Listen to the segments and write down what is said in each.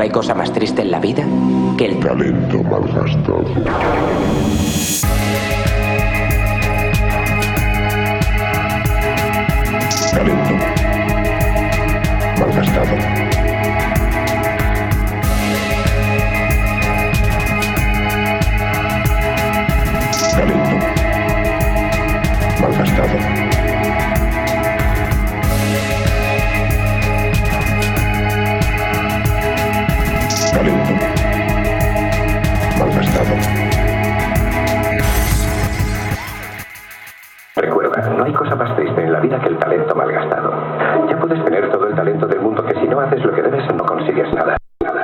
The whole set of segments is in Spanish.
¿No hay cosa más triste en la vida que el talento malgastado? Talento malgastado. Talento malgastado. Talento malgastado. Recuerda, no hay cosa más triste en la vida que el talento malgastado. Ya puedes tener todo el talento del mundo, que si no haces lo que debes no consigues nada.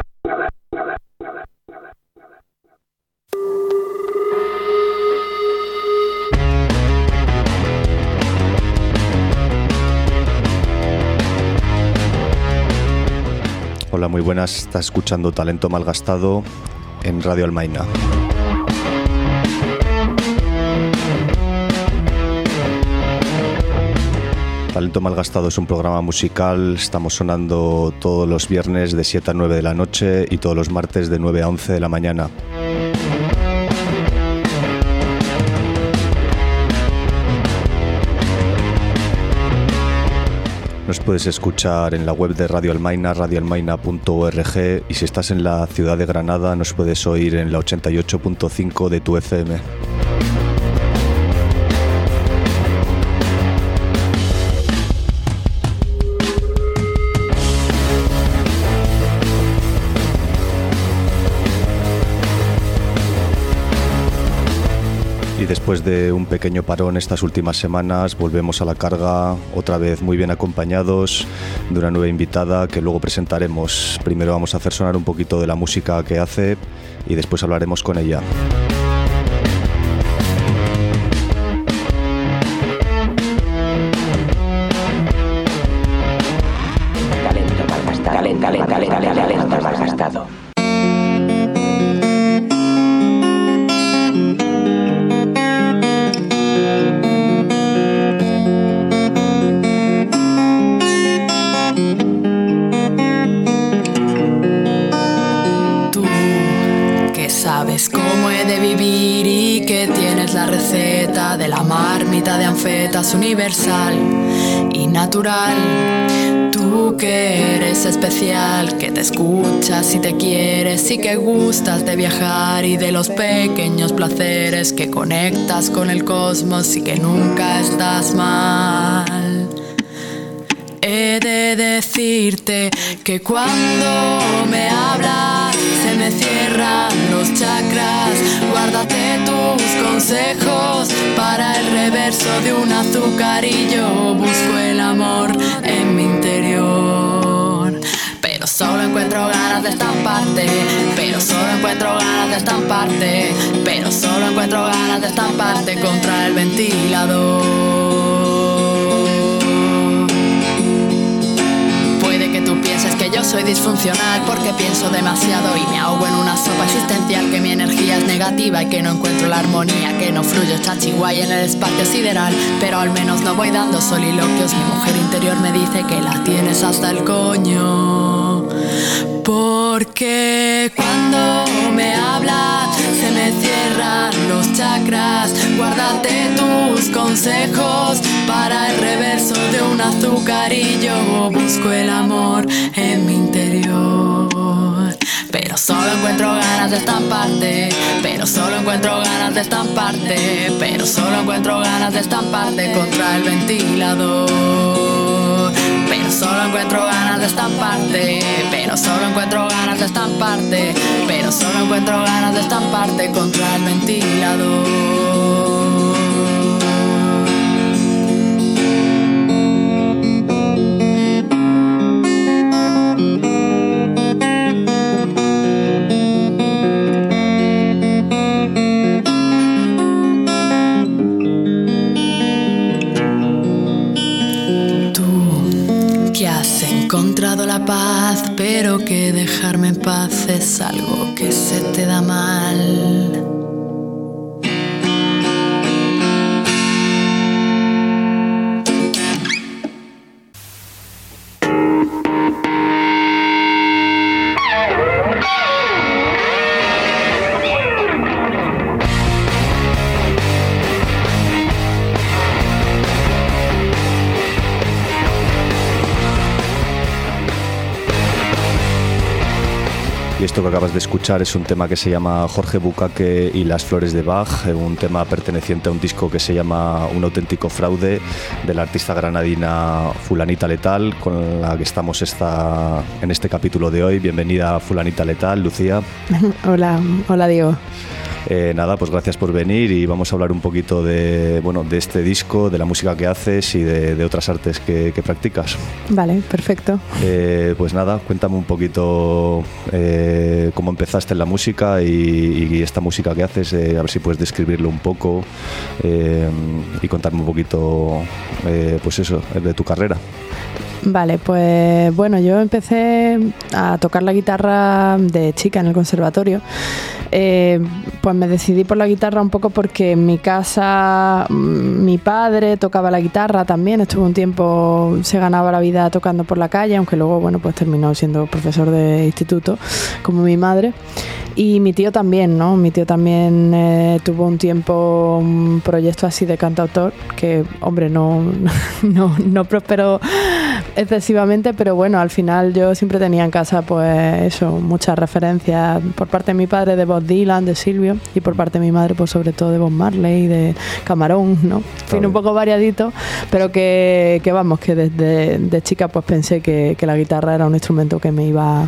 Hola, muy buenas. Estás escuchando Talento Malgastado en Radio Almaina. Talento Malgastado es un programa musical. Estamos sonando todos los viernes de 7 a 9 de la noche y todos los martes de 9 a 11 de la mañana. Nos puedes escuchar en la web de Radio Almaina, radioalmaina.org, y si estás en la ciudad de Granada nos puedes oír en la 88.5 de tu FM. Y después de un pequeño parón estas últimas semanas, volvemos a la carga, otra vez muy bien acompañados de una nueva invitada que luego presentaremos. Primero vamos a hacer sonar un poquito de la música que hace y después hablaremos con ella. Talento malgastado. Sabes cómo he de vivir y que tienes la receta de la marmita de anfetas universal y natural. Tú que eres especial, que te escuchas y te quieres y que gustas de viajar y de los pequeños placeres, que conectas con el cosmos y que nunca estás mal. He de decirte que cuando me hablas se me cierran los chakras. Guárdate tus consejos para el reverso de un azucarillo. Busco el amor en mi interior, pero solo encuentro ganas de estamparte. Pero solo encuentro ganas de estamparte. Pero solo encuentro ganas de estamparte contra el ventilador. Piensas que yo soy disfuncional porque pienso demasiado y me ahogo en una sopa existencial, que mi energía es negativa y que no encuentro la armonía, que no fluyo chachiguay en el espacio sideral, pero al menos no voy dando soliloquios. Mi mujer interior me dice que la tienes hasta el coño, porque cuando me hablas se me cierran los chakras. Guárdate tus consejos para el reverso de un azucarillo. Busco el amor en mi interior, pero solo encuentro ganas de estamparte. Pero solo encuentro ganas de estamparte. Pero solo encuentro ganas de estamparte contra el ventilador. Pero solo encuentro ganas de estamparte. Pero solo encuentro ganas de estamparte. Pero solo encuentro ganas de estamparte contra el ventilador. Encontrado la paz, pero que dejarme en paz es algo que se te da mal. Y esto que acabas de escuchar es un tema que se llama Jorge Bucaque y las flores de Bach, un tema perteneciente a un disco que se llama Un auténtico fraude, de la artista granadina Fulanita Letal, con la que estamos en este capítulo de hoy. Bienvenida, Fulanita Letal. Lucía. Hola Diego. Nada, pues gracias por venir y vamos a hablar un poquito de este disco, de la música que haces y de otras artes que practicas. Vale, perfecto. Pues nada, cuéntame un poquito cómo empezaste en la música y esta música que haces, a ver si puedes describirlo un poco y contarme un poquito, pues eso, de tu carrera. Vale, pues bueno, yo empecé a tocar la guitarra de chica en el conservatorio. Pues me decidí por la guitarra un poco porque en mi casa mi padre tocaba la guitarra también, estuvo un tiempo, se ganaba la vida tocando por la calle, aunque luego bueno, pues terminó siendo profesor de instituto como mi madre. Y mi tío también, ¿no? Mi tío también tuvo un tiempo un proyecto así de cantautor que, hombre, no prosperó excesivamente, pero bueno, al final yo siempre tenía en casa pues eso, muchas referencias por parte de mi padre de Bob Dylan, de Silvio, y por parte de mi madre pues sobre todo de Bob Marley, de Camarón, ¿no? En fin, un poco variadito, pero que vamos, que desde chica pues pensé que la guitarra era un instrumento que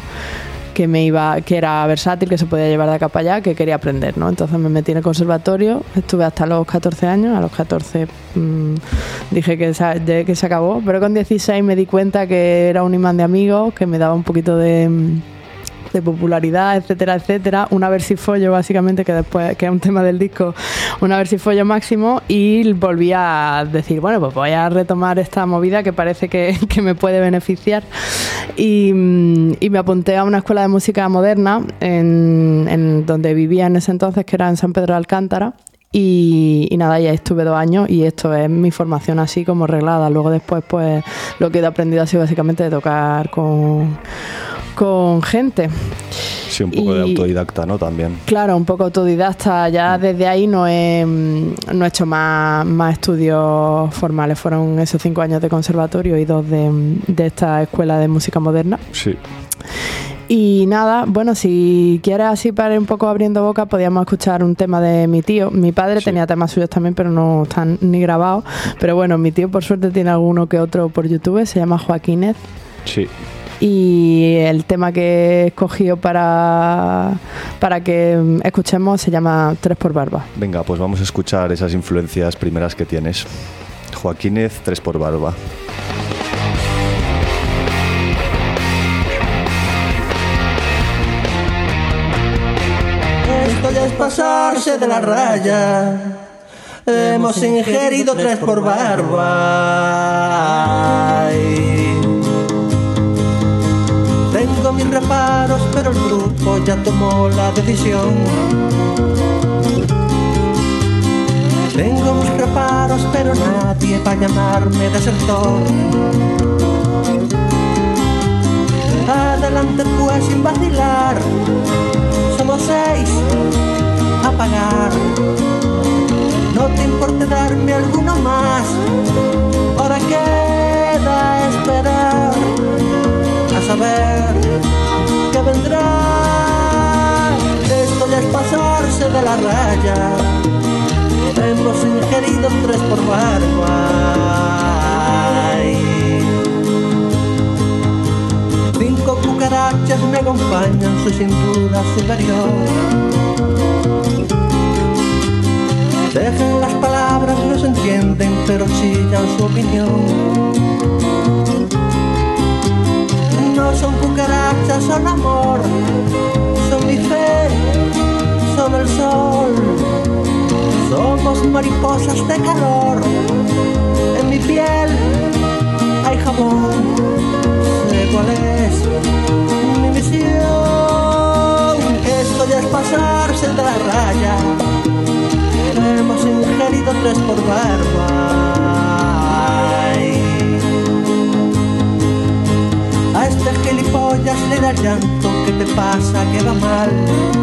era versátil, que se podía llevar de acá para allá, que quería aprender, ¿no? Entonces me metí en el conservatorio, estuve hasta los 14 años, a los 14 dije que se acabó, pero con 16 me di cuenta que era un imán de amigos, que me daba un poquito de popularidad, etcétera, etcétera, una versifolio básicamente, que después, que es un tema del disco, una versifolio máximo, y volví a decir, bueno, pues voy a retomar esta movida que parece que me puede beneficiar, y me apunté a una escuela de música moderna en donde vivía en ese entonces, que era en San Pedro de Alcántara, y nada, ya estuve 2 años y esto es mi formación así como reglada. Luego después pues lo que he aprendido ha sido básicamente de tocar con gente. Sí, un poco de autodidacta, ¿no? También. Claro, un poco autodidacta. Ya desde ahí no he hecho más estudios formales. Fueron esos 5 años de conservatorio y 2 de esta escuela de música moderna. Sí. Y nada, bueno, si quieres así para ir un poco abriendo boca, podíamos escuchar un tema de mi tío. Mi padre tenía temas suyos también, pero no están ni grabados. Pero bueno, mi tío por suerte tiene alguno que otro por YouTube, se llama Joaquínez. Sí. Y el tema que he escogido para que escuchemos se llama 3 por Barba. Venga, pues vamos a escuchar esas influencias primeras que tienes. Joaquínez, 3 por Barba. Esto ya es pasarse de la raya. Hemos ingerido 3 por Barba. Tengo mis reparos, pero el grupo ya tomó la decisión. Tengo mis reparos, pero nadie va a llamarme desertor. Adelante pues sin vacilar. Somos 6 a pagar. No te importe darme alguno más. Ahora queda esperar a saber que vendrá. Esto ya es pasarse de la raya. Hemos ingerido 3 por Barba. 5 cucarachas me acompañan, su cintura superior. Dejan las palabras, no se entienden, pero chillan su opinión. No son cucarachas, son amor, son mi fe, son el sol. Somos mariposas de calor, en mi piel hay jabón. Sé cuál es mi misión. Esto ya es pasarse de la raya. Hemos ingerido 3 por Barba. A este gilipollas le da llanto. ¿Qué te pasa? ¿Qué va mal?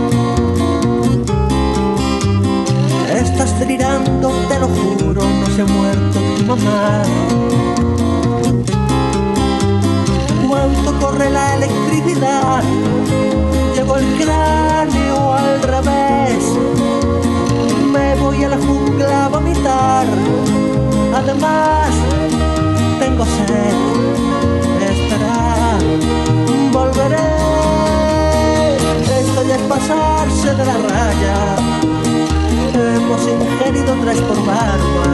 Estás delirando, te lo juro, no se ha muerto tu mamá. ¿Cuánto corre la electricidad? Llegó el más, tengo sed, espera, volveré. Esto ya es pasarse de la raya, hemos ingerido 3 por barba.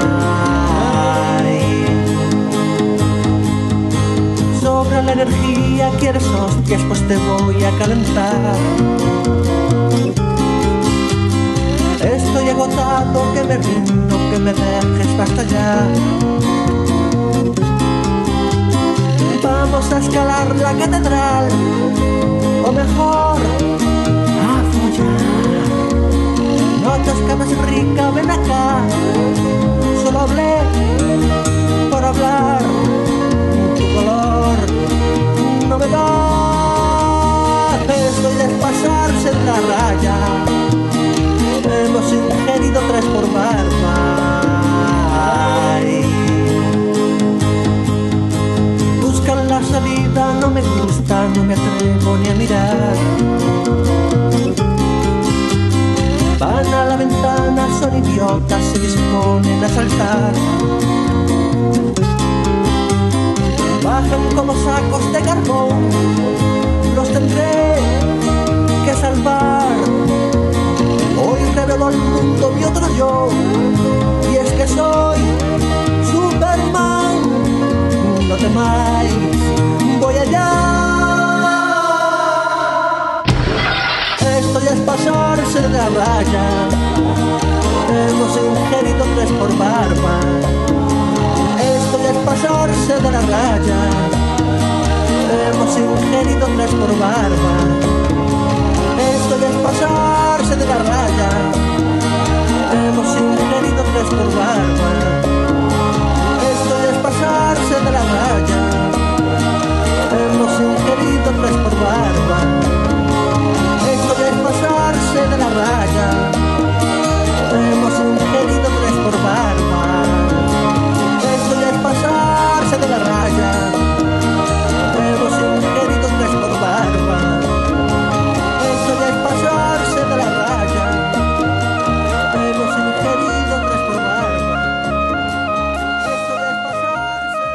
Sobra la energía, quieres hostias, pues te voy a calentar. Estoy agotado, que me rindo, que me dejes, basta ya. Vamos a escalar la catedral, o mejor, a follar. No te escapes, rica, ven acá. Solo hablé por hablar, tu color no me da. Esto ya es pasarse de la raya, hemos ingerido 3 por barba. Buscan la salida, no me gusta, no me atrevo ni a mirar. Van a la ventana, son idiotas, se disponen a saltar. Bajan como sacos de carbón, los tendré que salvar. Hoy revelo al mundo mi otro yo, y es que soy Superman. No temáis, voy allá. Esto ya es pasarse de la raya, hemos ingerido 3 por barba. Esto ya es pasarse de la raya, hemos ingerido 3 por barba. Esto ya es pasarse de la raya, hemos ingerido 3 por barba. Esto ya es pasarse de la raya, hemos ingerido 3 por barba. Esto ya es pasarse de la raya, hemos ingerido 3 por barba. Esto ya es pasarse de la raya, hemos ingerido 3 por barba. Esto ya es pasarse de la raya, hemos ingerido 3 por barba. Esto ya es pasarse de la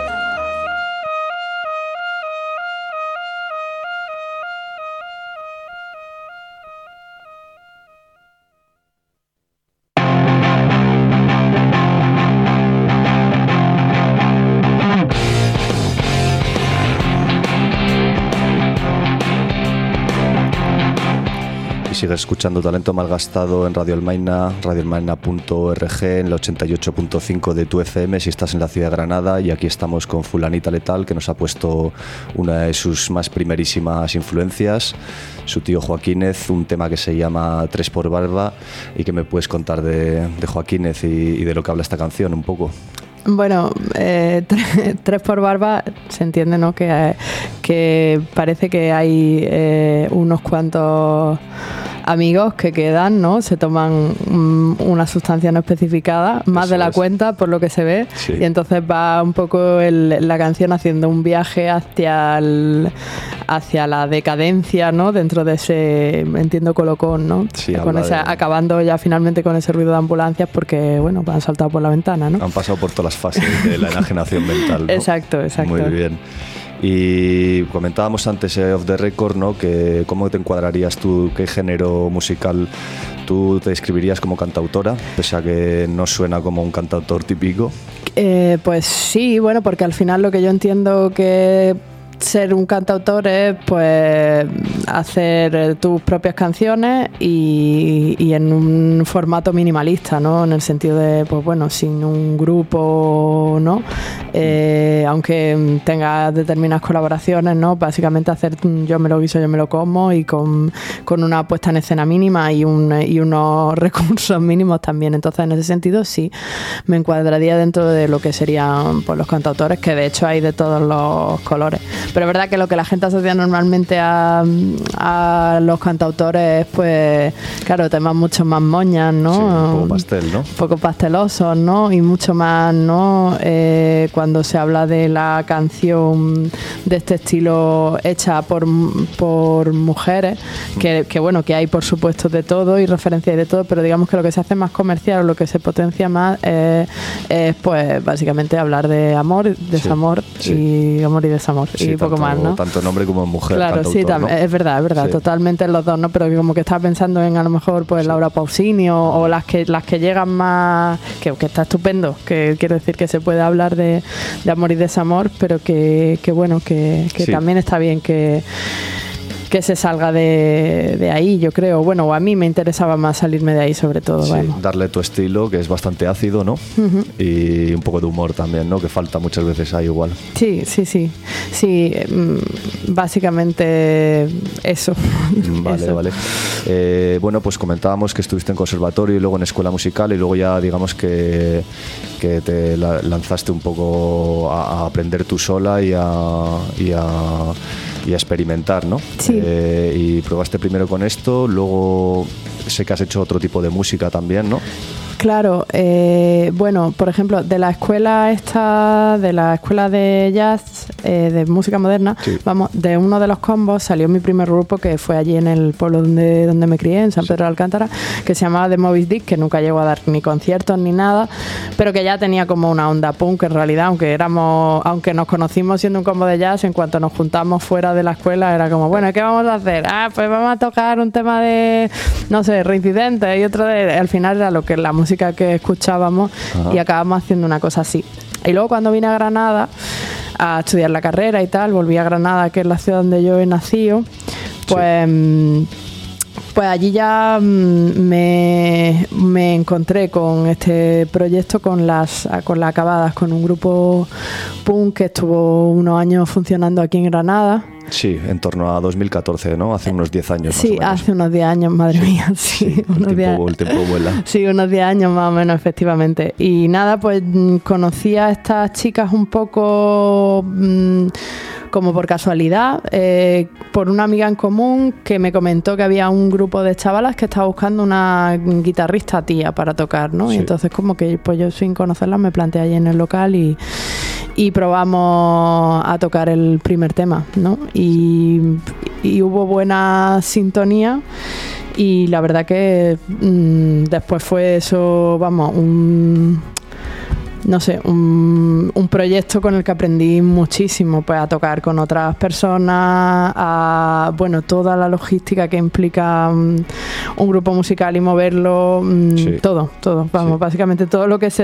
Sigues escuchando Talento Malgastado en Radio Almaina, radioalmaina.org, en el 88.5 de tu FM si estás en la ciudad de Granada. Y aquí estamos con Fulanita Letal, que nos ha puesto una de sus más primerísimas influencias, su tío Joaquínez, un tema que se llama 3 por barba. ¿Y qué me puedes contar de Joaquínez y de lo que habla esta canción un poco? Bueno, 3 por barba, se entiende, ¿no? Que parece que hay unos cuantos amigos que quedan, ¿no? Se toman una sustancia no especificada, más Eso de la es. cuenta, por lo que se ve, Sí. Y entonces va un poco la canción haciendo un viaje hacia la decadencia, ¿no? Dentro de ese, entiendo, colocón, ¿no? Sí, Con habla ese, de- acabando ya finalmente con ese ruido de ambulancias porque, bueno, han saltado por la ventana, ¿no? Han pasado por todas las fases de la enajenación mental, ¿no? Exacto. Muy bien. Y comentábamos antes off the record, ¿no? Que cómo te encuadrarías tú, qué género musical tú te describirías como cantautora, pese a que no suena como un cantautor típico. Pues sí, bueno, porque al final lo que yo entiendo que ser un cantautor es pues hacer tus propias canciones y en un formato minimalista, ¿no? En el sentido de, pues bueno, sin un grupo, ¿no? Aunque tenga determinadas colaboraciones, ¿no? Básicamente hacer yo me lo guiso, yo me lo como y con una puesta en escena mínima y unos recursos mínimos también. Entonces, en ese sentido, sí, me encuadraría dentro de lo que serían pues, los cantautores, que de hecho hay de todos los colores. Pero es verdad que lo que la gente asocia normalmente a los cantautores, pues claro, temas mucho más moñas, ¿no? Sí, un poco pastel, ¿no? Un poco pastelosos, ¿no? Y mucho más, ¿no? Cuando se habla de la canción de este estilo hecha por mujeres, que bueno, que hay por supuesto de todo y referencias de todo, pero digamos que lo que se hace más comercial o lo que se potencia más es pues básicamente hablar de amor, desamor, y amor y desamor, y poco más, ¿no? Tanto en hombre como en mujer. Claro, sí, ¿no? es verdad, sí. Totalmente los dos, ¿no? Pero como que estaba pensando en a lo mejor pues Laura Pausini o las que llegan más, que está estupendo, que quiero decir que se puede hablar de amor y desamor, pero que bueno, que sí. También está bien que se salga de ahí, yo creo. Bueno, o a mí me interesaba más salirme de ahí, sobre todo. Sí, bueno. Darle tu estilo, que es bastante ácido, ¿no? Uh-huh. Y un poco de humor también, ¿no? Que falta muchas veces ahí igual. Sí, básicamente eso. Vale, eso. Vale. Bueno, pues comentábamos que estuviste en conservatorio y luego en escuela musical y luego ya digamos que te lanzaste un poco a aprender tú sola y a experimentar, ¿no? Sí. Y probaste primero con esto, luego sé que has hecho otro tipo de música también, ¿no? Claro, bueno, por ejemplo, de la escuela de jazz, de música moderna, sí. Vamos, de uno de los combos salió mi primer grupo, que fue allí en el pueblo donde me crié, en San Pedro de Alcántara, que se llamaba The Moby Dick, que nunca llegó a dar ni conciertos ni nada, pero que ya tenía como una onda punk en realidad, aunque nos conocimos siendo un combo de jazz, en cuanto nos juntamos fuera de la escuela era como, bueno, ¿qué vamos a hacer? Pues vamos a tocar un tema de, no sé, Reincidentes y otro al final era lo que la música que escuchábamos. Ajá. Y acabamos haciendo una cosa así. Y luego cuando vine a Granada a estudiar la carrera y tal, volví a Granada, que es la ciudad donde yo he nacido, pues, sí. Pues allí ya me encontré con este proyecto, con las acabadas, con un grupo punk que estuvo unos años funcionando aquí en Granada. Sí, en torno a 2014, ¿no? Hace unos 10 años. Sí, más o menos. Hace unos 10 años, madre mía. Sí, el tiempo vuela. Sí, unos 10 años más o menos, efectivamente. Y nada, pues conocí a estas chicas un poco como por casualidad, por una amiga en común que me comentó que había un grupo de chavalas que estaba buscando una guitarrista tía para tocar, ¿no? Sí. Y entonces como que pues yo sin conocerlas me planteé allí en el local y probamos a tocar el primer tema, ¿no? Y hubo buena sintonía y la verdad que después fue eso, vamos, un proyecto con el que aprendí muchísimo, pues a tocar con otras personas, toda la logística que implica un grupo musical y moverlo, sí. todo, vamos, sí. Básicamente todo lo que sé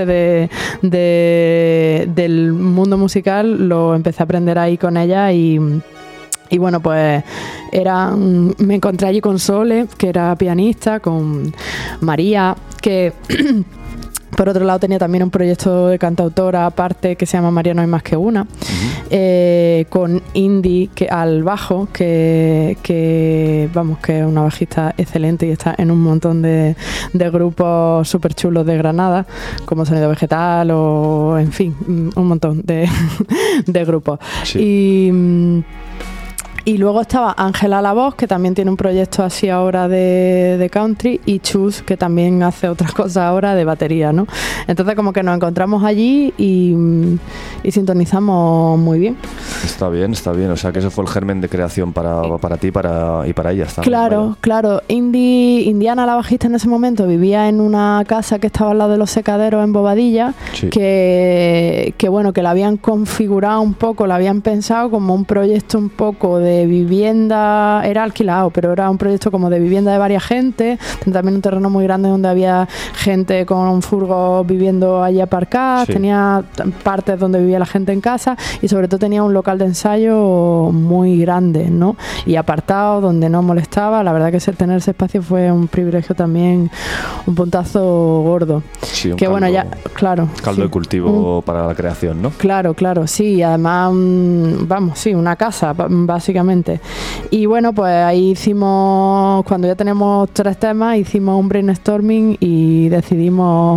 del mundo musical lo empecé a aprender ahí con ella y bueno, pues me encontré allí con Sole, que era pianista, con María, que por otro lado tenía también un proyecto de cantautora aparte que se llama María no hay más que una, uh-huh. Con Indy al bajo, que es una bajista excelente y está en un montón de grupos súper chulos de Granada, como Sonido Vegetal o en fin, un montón de grupos. Sí. Y luego estaba Ángela La Voz, que también tiene un proyecto así ahora de country, y Chus, que también hace otras cosas ahora de batería, ¿no? Entonces como que nos encontramos allí y sintonizamos muy bien. Está bien. O sea que eso fue el germen de creación para ti y para ellas también. Claro. Indiana, la bajista en ese momento, vivía en una casa que estaba al lado de los secaderos en Bobadilla, sí. que la habían configurado un poco, la habían pensado como un proyecto un poco de vivienda, era alquilado, pero era un proyecto como de vivienda de varias gente, también un terreno muy grande donde había gente con un furgo viviendo allí aparcada, sí. Tenía partes donde vivía la gente en casa y sobre todo tenía un local de ensayo muy grande, ¿no? Y apartado, donde no molestaba. La verdad que tener ese espacio fue un privilegio también, un puntazo gordo. Sí, que caldo, bueno, caldo sí. De cultivo para la creación, ¿no? Claro, sí, además, una casa, básicamente. Y bueno, pues ahí hicimos, cuando ya teníamos 3 temas, hicimos un brainstorming y decidimos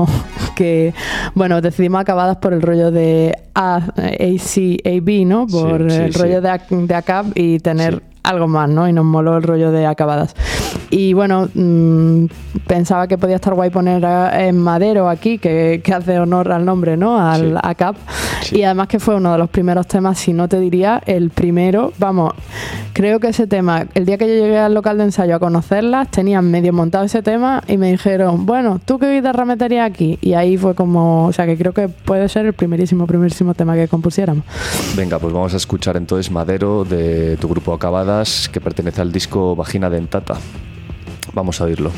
que, bueno, decidimos Acabadas por el rollo de AC/AB, ¿no? Por el rollo de ACAB y tener algo más, ¿no? Y nos moló el rollo de Acabadas. Y bueno, pensaba que podía estar guay poner en Madero aquí, que hace honor al nombre, ¿no? Al ACAB. Sí. Y además que fue uno de los primeros temas, si no te diría el primero. Vamos, creo que ese tema, el día que yo llegué al local de ensayo a conocerlas, tenían medio montado ese tema y me dijeron, bueno, ¿tú qué guitarra meterías aquí? Y ahí fue como, o sea, que creo que puede ser el primerísimo tema que compusiéramos. Venga, pues vamos a escuchar entonces Madero de tu grupo Acabadas, que pertenece al disco Vagina Dentata. Vamos a oírlo.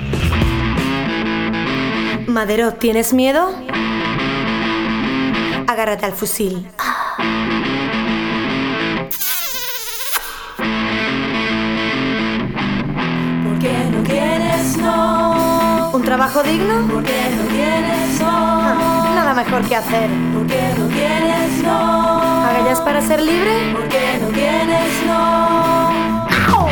Madero, ¿tienes miedo? Agárrate al fusil. ¿Por qué no tienes no? ¿Un trabajo digno? ¿Por qué no tienes no? Nada mejor que hacer. ¿Por qué no tienes no? ¿Agallas para ser libre? ¿Por qué no tienes no? ¡Au!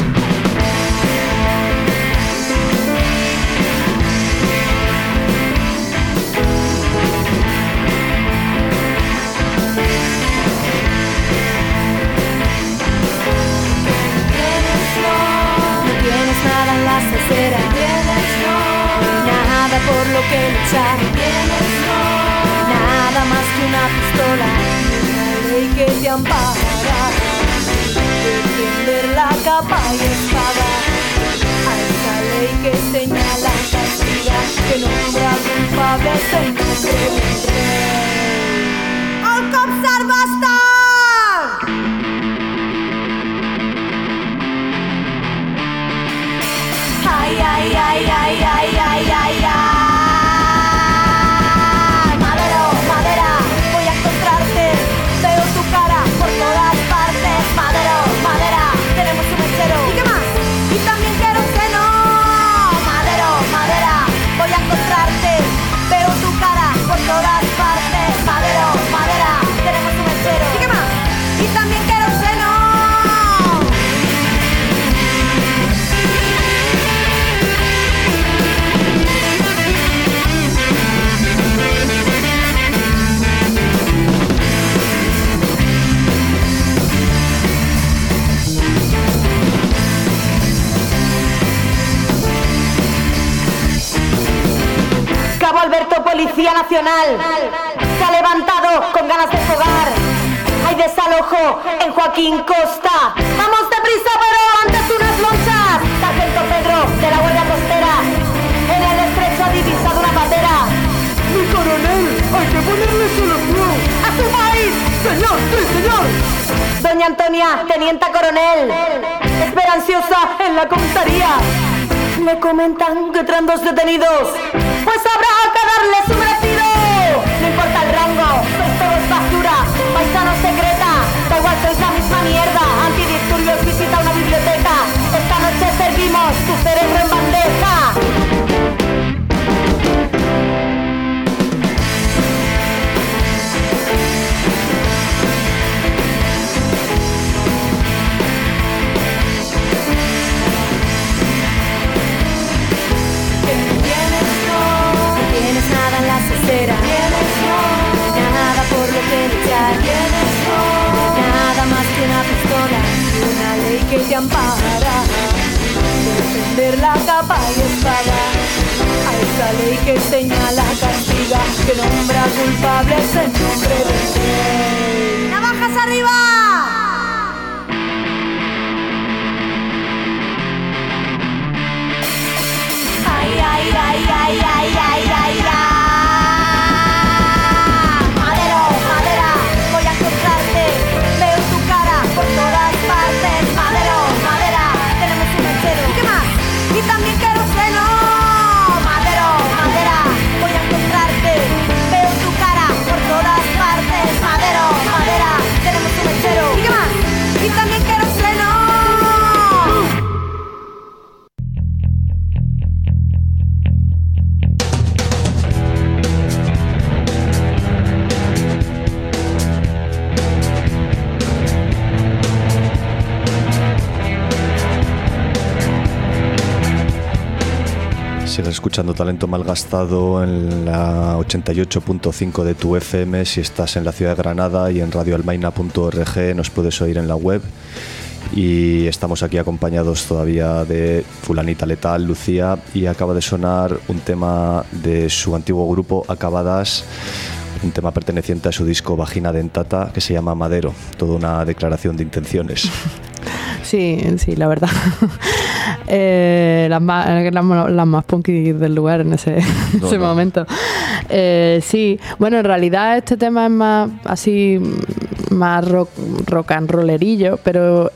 Nada en la cesera, tienes no, nada por lo que luchar, tienes no, nada más que una pistola, una ley que te ampara, defender la capa y espada, a esa ley que señala, castiga, que nombra culpables en nombre del rey. ¡Al copsar basta! Ay, ay, ay, ay, ay, ay, ay, ay. Madero, madera, voy a encontrarte. Veo tu cara por todas partes. Madero, madera, tenemos un mechero. ¿Y qué más? Y también quiero un seno. Madero, madera, voy a encontrarte. Veo tu cara por todas partes. Madero, madera, tenemos un mechero. ¿Y qué más? Y también quiero un seno. Cabo Alberto, Policía Nacional, se ha levantado con ganas de jugar. Hay desalojo en Joaquín Costa. Vamos deprisa, pero antes unas lonchas. Sargento Pedro, de la Guardia Costera, en el estrecho ha divisado una patera. ¡Mi coronel! ¡Hay que ponerle solución! ¡A su país! ¡Señor! ¡Sí, señor! Doña Antonia, tenienta coronel, espera ansiosa en la comisaría. Me comentan que traen 2 detenidos, pues habrá que darles su merecido. No importa el rango, sois todos basura, paisano secreta, da igual, sois la misma mierda. Antidisturbios, visita una biblioteca. Esta noche servimos tu cerebro en bandeja. Nada por lo que luchar, Nada más que una pistola, una ley que te ampara, defender la capa y espada, a esa ley que señala, castiga, que nombra culpables en nombre del rey. ¡Navajas arriba! Ay, ay, ay, ay, ay, ay, ay, ay. Por todas partes, madero, madera, tenemos un mechero. ¿Y qué más? Y también quiero un seno. Madero, madera, voy a encontrarte. Veo tu cara por todas partes. Madero, madera, tenemos un mechero. Sigues escuchando Talento Malgastado en la 88.5 de tu FM. Si estás en la ciudad de Granada y en radioalmaina.org nos puedes oír en la web. Y estamos aquí acompañados todavía de Fulanita Letal, Lucía, y acaba de sonar un tema de su antiguo grupo Acabadas, un tema perteneciente a su disco Vagina Dentata, que se llama Madero. Toda una declaración de intenciones. Sí, la verdad. Las más punky del lugar en ese momento. Sí, bueno, en realidad este tema es más así, más rock and rollerillo, pero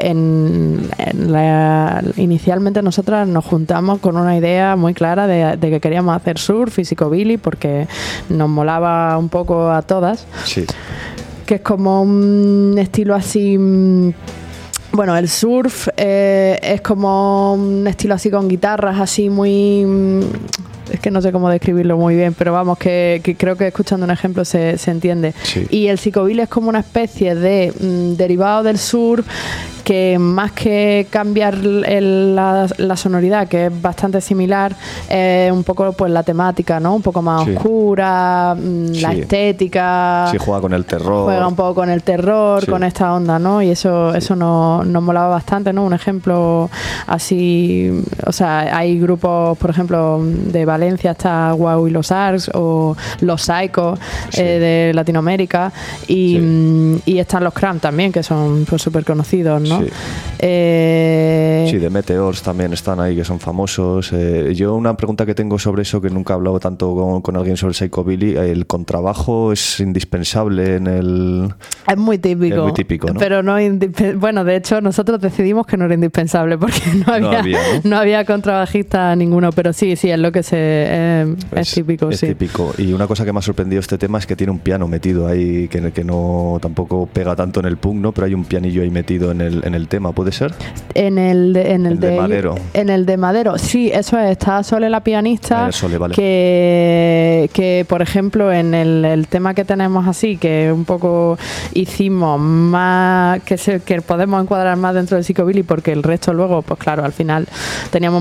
inicialmente nosotras nos juntamos con una idea muy clara de que queríamos hacer surf y psicobilly porque nos molaba un poco a todas. Sí. Que es como un estilo así. Bueno, el surf es como un estilo así con guitarras así muy... Es que no sé cómo describirlo muy bien, pero vamos, que creo que escuchando un ejemplo se entiende. Sí. Y el psicobilly es como una especie de derivado del surf, que más que cambiar la sonoridad, que es bastante similar, un poco pues la temática, ¿no? Un poco más oscura, la estética. Sí, juega con el terror. Juega un poco con el terror, con esta onda, ¿no? Y eso nos molaba bastante, ¿no? Un ejemplo así, o sea, hay grupos, por ejemplo, de Valencia está Guau y los Arcs o los Psycho de Latinoamérica y están los Cramp también, que son pues súper conocidos, ¿no? Sí. Sí, de Meteors también están ahí, que son famosos. Yo una pregunta que tengo sobre eso, que nunca he hablado tanto con alguien sobre el psychobilly, el contrabajo es indispensable en el... Es muy típico. Es muy típico, ¿no? Pero no bueno, de hecho nosotros decidimos que no era indispensable porque no había contrabajista ninguno, pero sí, es lo que es típico. Es típico. Y una cosa que me ha sorprendido este tema es que tiene un piano metido ahí, que no tampoco pega tanto en el punk, ¿no? Pero hay un pianillo ahí metido en el tema, ¿puede ser? En el de Madero. En el de Madero, sí, eso es. Está Sole la pianista, Sole, vale. que por ejemplo en el tema que tenemos así, que un poco hicimos más, que podemos encuadrar más dentro del psicobilly, porque el resto luego, pues claro, al final teníamos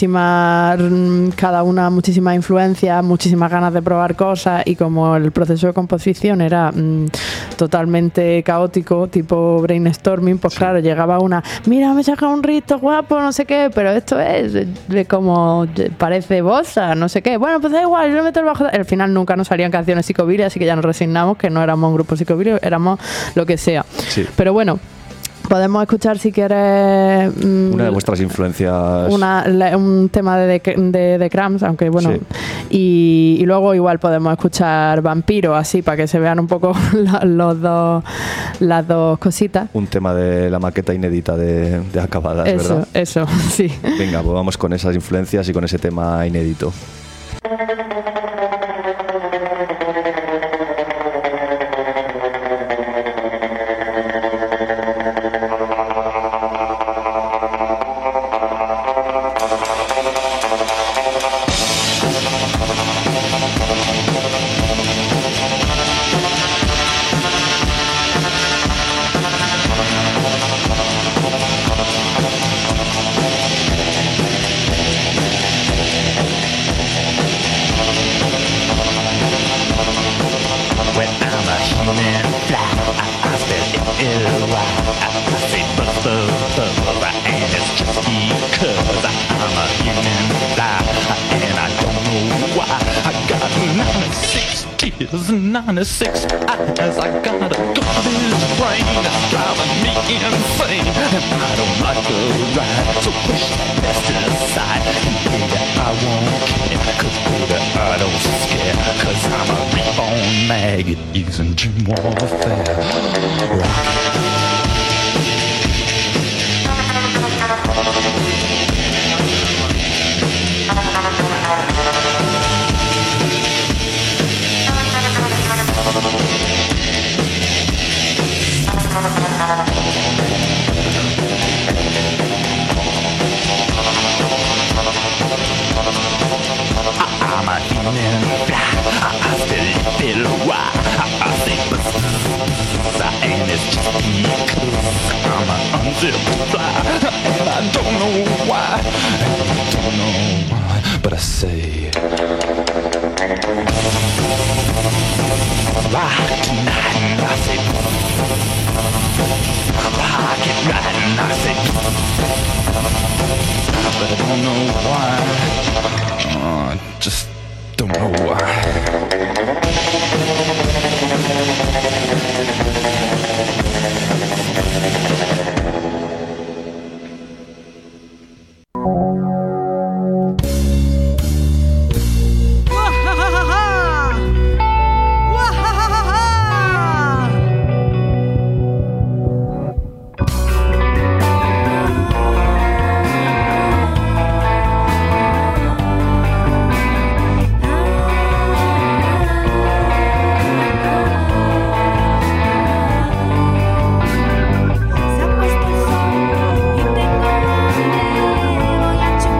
cada una muchísimas influencias, muchísimas ganas de probar cosas, y como el proceso de composición era totalmente caótico, tipo brainstorming, pues claro, llegaba una, mira, me saca un rito guapo, no sé qué, pero esto es como parece bossa, no sé qué, bueno, pues da igual, yo le meto el bajo. Al final nunca nos salían canciones psicobilly, así que ya nos resignamos que no éramos un grupo psicobilly, éramos lo que sea. Sí. Pero bueno, podemos escuchar, si quieres, una de vuestras influencias, un tema de The Cramps, aunque bueno, sí. y luego igual podemos escuchar Vampiro, así para que se vean un poco las dos cositas. Un tema de la maqueta inédita de Acabadas, ¿verdad? Eso, sí. Venga, pues vamos con esas influencias y con ese tema inédito. Tears and 96 eyes, I got a garbage brain that's driving me insane, and I don't like the ride, so push that mess to the side, and baby, I won't care, cause baby, I don't scare, cause I'm a reborn maggot using gym warfare. Rock. I'm a human fly, I still feel why I say and it's just because I'm an unzipped fly, and I don't know why, but I say, rock tonight, and I say, rock it right, and I say, but I don't know why. I just don't know why. Se ha puesto el sol y tengo hambre, voy a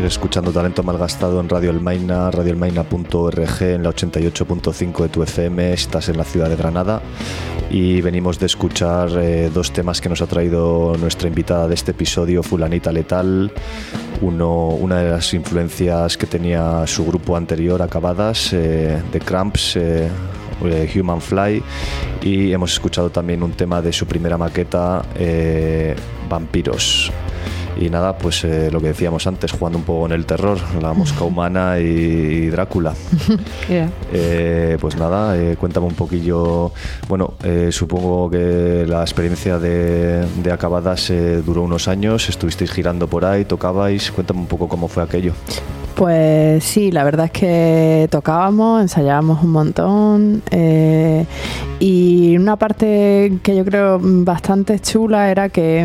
Sigues escuchando Talento Malgastado en Radio Elmaina, radioelmaina.org, en la 88.5 de tu FM. Estás en la ciudad de Granada y venimos de escuchar dos temas que nos ha traído nuestra invitada de este episodio, Fulanita Letal. Una de las influencias que tenía su grupo anterior, Acabadas, The Cramps, Human Fly, y hemos escuchado también un tema de su primera maqueta, Vampiros. Y nada, pues lo que decíamos antes, jugando un poco en el terror, la mosca humana y Drácula. Yeah. Pues nada, cuéntame un poquillo. Bueno, supongo que la experiencia de Acabadas duró unos años, estuvisteis girando por ahí, tocabais. Cuéntame un poco cómo fue aquello. Pues sí, la verdad es que tocábamos, ensayábamos un montón, y una parte que yo creo bastante chula era que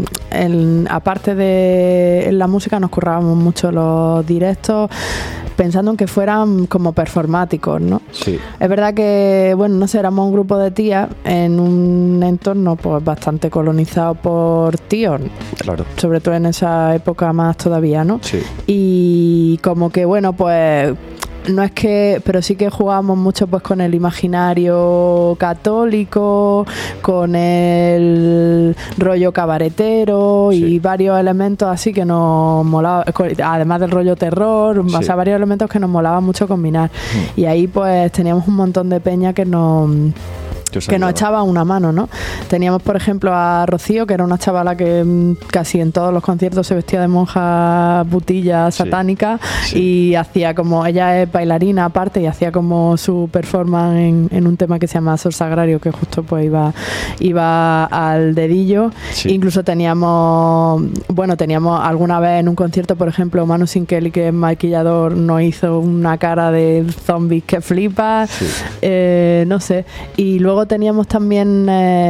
aparte de la música nos currábamos mucho los directos pensando en que fueran como performáticos, ¿no? Sí. Es verdad que, bueno, no sé, éramos un grupo de tías en un entorno pues bastante colonizado por tíos. Claro. Sobre todo en esa época más todavía, ¿no? Sí. Y como que, bueno, pues no es que, pero sí que jugábamos mucho pues con el imaginario católico, con el rollo cabaretero, sí, y varios elementos así que nos molaba, además del rollo terror, sí, o sea, varios elementos que nos molaba mucho combinar. Y ahí pues teníamos un montón de peña que nos echaba una mano, ¿no? Teníamos, por ejemplo, a Rocío, que era una chavala que casi en todos los conciertos se vestía de monja butilla satánica, sí, y hacía como, ella es bailarina aparte, y hacía como su performance en un tema que se llama Sol Sagrario, que justo pues iba al dedillo. Sí. Incluso teníamos alguna vez en un concierto, por ejemplo, Manu Sinkeli, que es maquillador, nos hizo una cara de zombies que flipa, sí, no sé. Y luego teníamos también,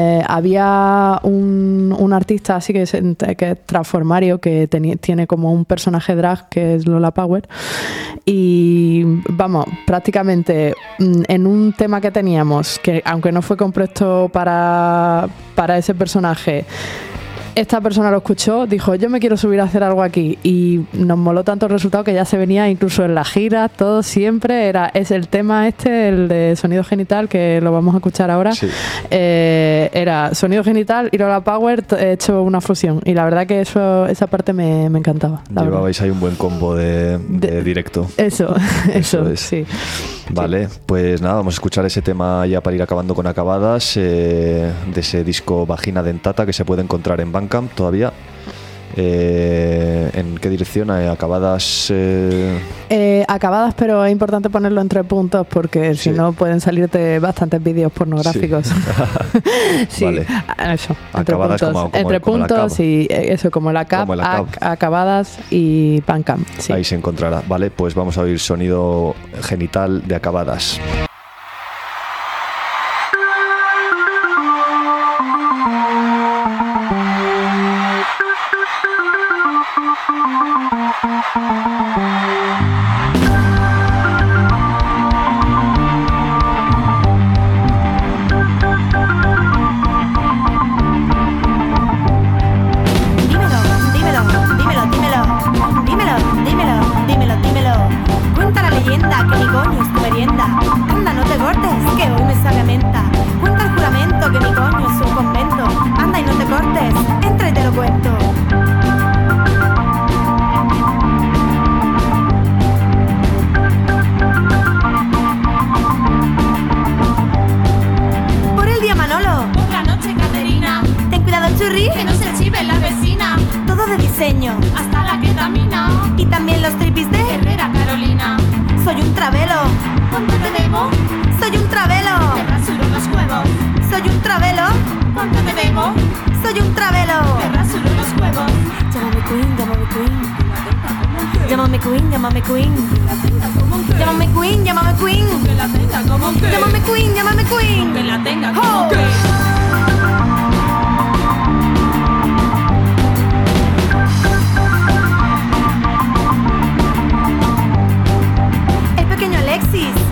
había un artista así que es transformario, que tiene como un personaje drag, que es Lola Power, y vamos, prácticamente en un tema que teníamos, que aunque no fue compuesto para ese personaje, esta persona lo escuchó, dijo, yo me quiero subir a hacer algo aquí, y nos moló tanto el resultado que ya se venía incluso en la gira, todo siempre es el tema el de Sonido Genital, que lo vamos a escuchar ahora. Sí. Era Sonido Genital y Lola Power hecho una fusión, y la verdad que esa parte me encantaba. Llevabais ahí un buen combo de directo. Eso es. Sí. Vale, pues nada, vamos a escuchar ese tema ya para ir acabando con Acabadas, de ese disco Vagina Dentata, que se puede encontrar en Bandcamp todavía. ¿En qué dirección? ¿Acabadas? Acabadas, pero es importante ponerlo entre puntos, porque si no pueden salirte bastantes vídeos pornográficos. Sí. Sí, vale. Eso, Acabadas entre puntos y eso, como la CAP, Acabadas y Bandcamp. Sí. Ahí se encontrará. Vale, pues vamos a oír Sonido Genital de Acabadas. Hasta la ketamina y también los tripis de Herrera Carolina. Soy un travelo. ¿Cuánto te debo? Soy un travelo. Te rasuro los huevos. Soy un travelo. ¿Cuánto te debo? Soy un travelo. Te rasuro los huevos. Llámame queen, llámame queen. Llámame queen, llámame queen. Llámame queen, llámame queen. Que la tenga como que. Llámame queen, llámame queen. Que la tenga como que.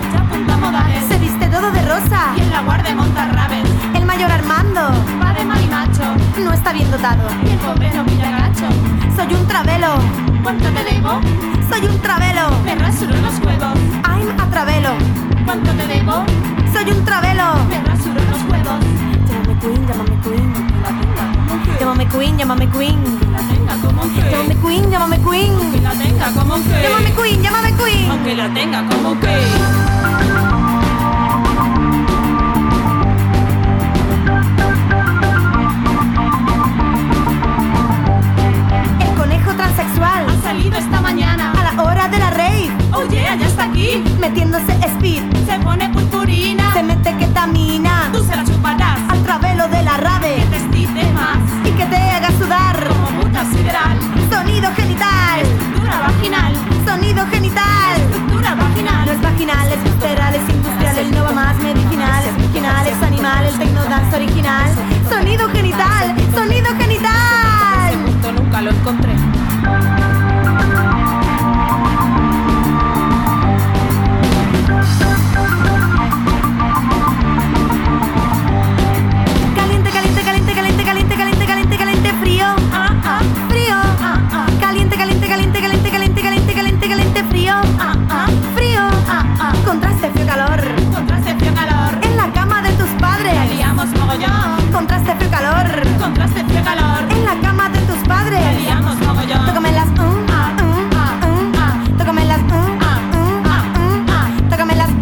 Se viste todo de rosa y en la guardia monta rabes. El mayor Armando va de Marimar. macho no está bien dotado y el pobre no pilla gacho. Soy un travelo, ¿cuánto te debo? Soy un travelo, me rasuro los huevos. I'm a travelo, ¿cuánto te debo? Soy un travelo, me rasuro los huevos. Llámame queen, llámame queen. Llámame queen, llámame queen. Llámame queen, llámame queen. Llámame queen, Aunque la tenga como que. El conejo transexual Ha salido esta mañana. a la hora de la rave, Oye, ya está aquí. metiéndose speed, Se pone purpurina. se mete ketamina Tú se la chuparás. al travelo de la rave Te estire más. y que te haga sudar. Como puta sideral. Sonido genital, Estructura vaginal. sonido genital. Estructura vaginal. No es vaginal, es visceral, es industrial, el no va más medicinal, es original, es animal, el tecnodance original. Sonido genital, sonido genital. Ese punto nunca lo encontré. Caliente, caliente, caliente, caliente, caliente, caliente, caliente, caliente, frío, frío, caliente, caliente, caliente, caliente, caliente, caliente, caliente, caliente, frío, frío, contraste frío calor, Contraste frío calor. en la cama de tus padres, La liamos mogollón. contraste frío calor, Contraste frío calor. en la cama de tus La padres, liamos mogollón. tócame las tócame las tócame las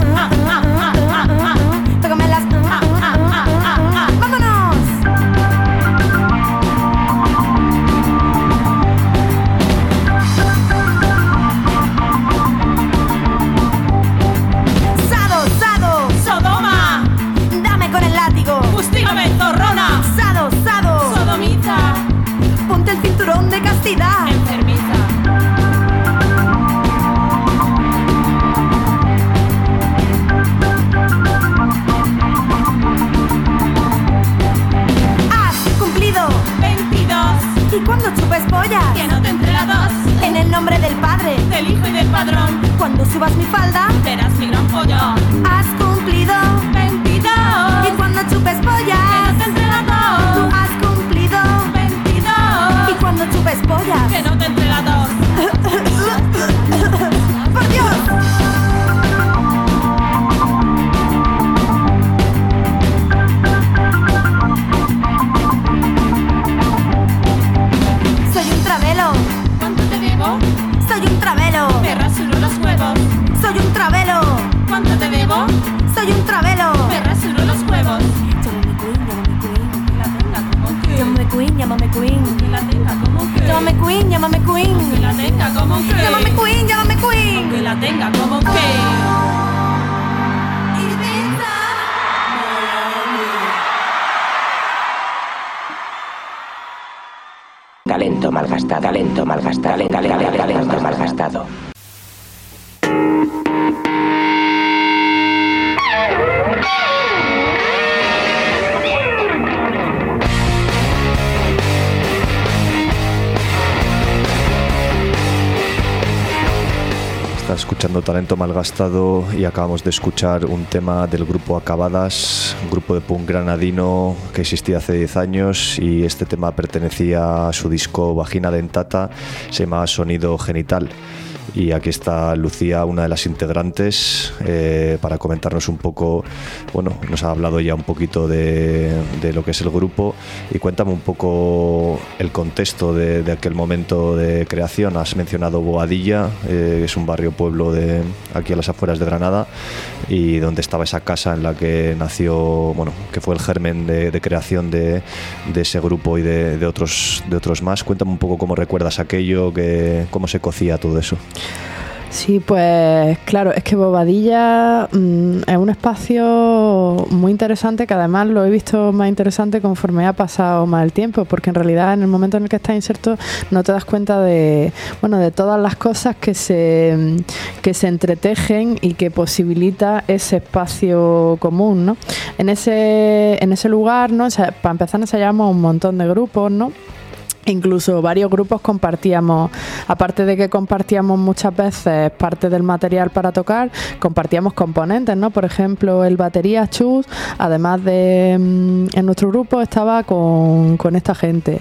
tócame las vámonos. Sado, sado, Sodoma. dame con el látigo. Fustígame, zorrona. Sado, sado, Sodomiza. ponte el cinturón de castidad. Enfermiza. Has cumplido 22. y cuando chupes pollas Que no te entre la dos. en el nombre del padre, Del hijo y del padrón. cuando subas mi falda Verás mi gran pollón. has cumplido 22. y cuando chupes Que no pollas te entre la tú dos. has cumplido 22. y cuando chupes pollas Que no te entre la dos. por Dios. Soy un travelo, ¿Cuánto te debo? soy un travelo, Me rasuro los huevos. soy un travelo, ¿Cuánto te debo? soy un travelo. Me rasuro los huevos. Llámame queen, llámame queen, Que la tenga como que. llámame queen, llámame queen, Que la tenga como que. llámame queen, llámame queen. Que la tenga como que. Talento malgastado, talento malgastado, talento malgastado. Está escuchando Talento Malgastado y acabamos de escuchar un tema del grupo Acabadas, un grupo de punk granadino que existía hace 10 años, y este tema pertenecía a su disco Vagina Dentata, se llama Sonido Genital. Y aquí está Lucía, una de las integrantes, para comentarnos un poco. Bueno, nos ha hablado ya un poquito de lo que es el grupo, y cuéntame un poco el contexto de aquel momento de creación. Has mencionado Boadilla, es un barrio pueblo de aquí a las afueras de Granada, y donde estaba esa casa en la que nació, bueno, que fue el germen de creación de ese grupo y de otros más. Cuéntame un poco cómo recuerdas aquello, cómo se cocía todo eso. Sí, pues claro, es que Bobadilla es un espacio muy interesante, que además lo he visto más interesante conforme ha pasado más el tiempo, porque en realidad en el momento en el que estás inserto no te das cuenta de todas las cosas que se entretejen y que posibilita ese espacio común, ¿no? En ese lugar, ¿no? O sea, para empezar ensayamos un montón de grupos, ¿no? Incluso varios grupos compartíamos, aparte de que compartíamos muchas veces parte del material para tocar, compartíamos componentes, ¿no? Por ejemplo, el batería Chus, además de en nuestro grupo estaba con esta gente.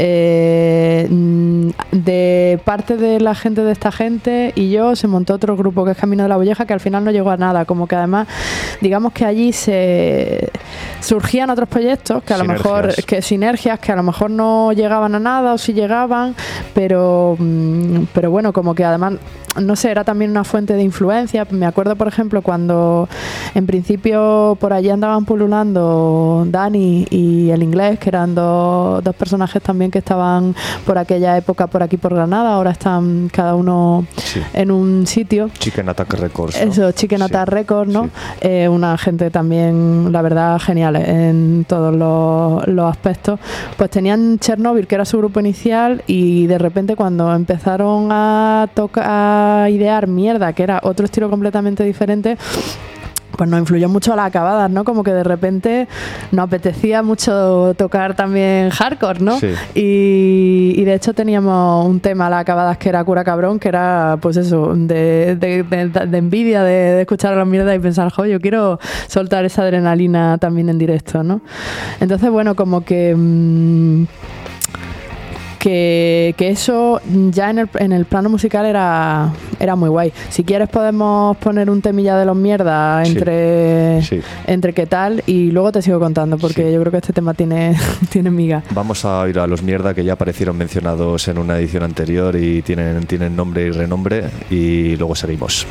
De parte de la gente de esta gente y yo se montó otro grupo que es Camino de la Bolleja, que al final no llegó a nada, como que además, digamos que allí se surgían otros proyectos que a lo mejor, sinergias que a lo mejor no llegaban a nada o si llegaban, pero bueno, como que además, no sé, era también una fuente de influencia. Me acuerdo, por ejemplo, cuando en principio por allí andaban pululando Dani y el Inglés, que eran dos personajes también que estaban por aquella época por aquí por Granada, ahora están cada uno en un sitio. Chicken Attack Records, ¿no? Eso, Chicken Attack Records, ¿no? Una gente también, la verdad, genial en todos los aspectos. Pues tenían Chernobyl, que era su grupo inicial, y de repente cuando empezaron a idear Mierda, que era otro estilo completamente diferente, pues nos influyó mucho a las acabadas, ¿no? Como que de repente nos apetecía mucho tocar también hardcore, ¿no? Sí. Y de hecho teníamos un tema a las acabadas que era Cura Cabrón, que era pues eso, de envidia de escuchar a las Mierdas y pensar, jo, yo quiero soltar esa adrenalina también en directo, ¿no? Entonces, bueno, como que eso ya en el plano musical era muy guay. Si quieres podemos poner un temilla de los Mierdas entre qué tal y luego te sigo contando, porque yo creo que este tema tiene miga. Vamos a ir a los Mierda, que ya aparecieron mencionados en una edición anterior y tienen nombre y renombre, y luego seguimos.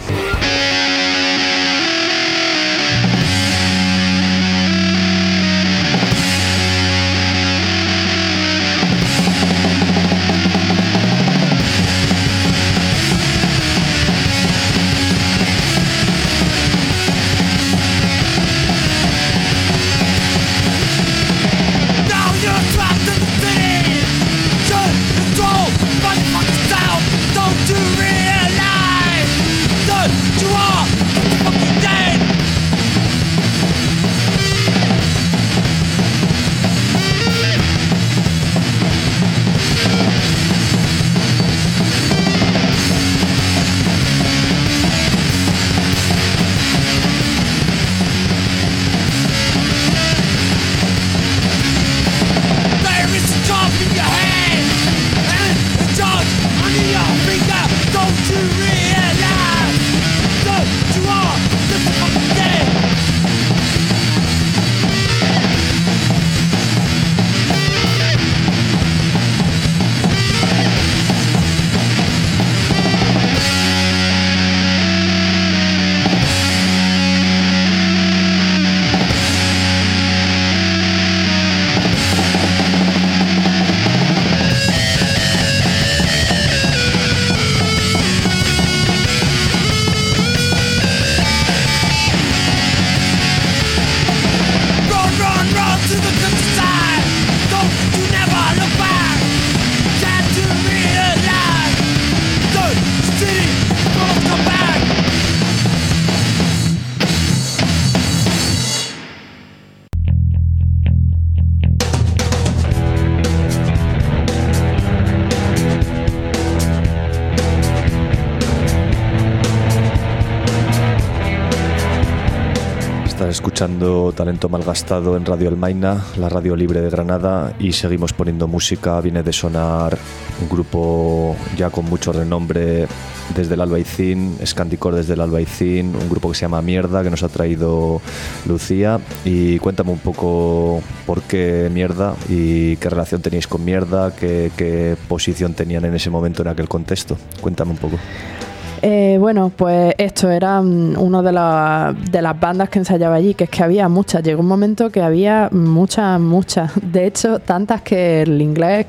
Escuchando Talento Malgastado en Radio Almaina, la radio libre de Granada, y seguimos poniendo música. Viene de sonar un grupo ya con mucho renombre desde el Albaicín, Scandicor desde el Albaicín, un grupo que se llama Mierda, que nos ha traído Lucía. Y cuéntame un poco por qué Mierda y qué relación teníais con Mierda, qué posición tenían en ese momento, en aquel contexto. Cuéntame un poco. Bueno, pues esto era una de las bandas que ensayaba allí, que es que había muchas. Llegó un momento que había muchas. De hecho, tantas que el Inglés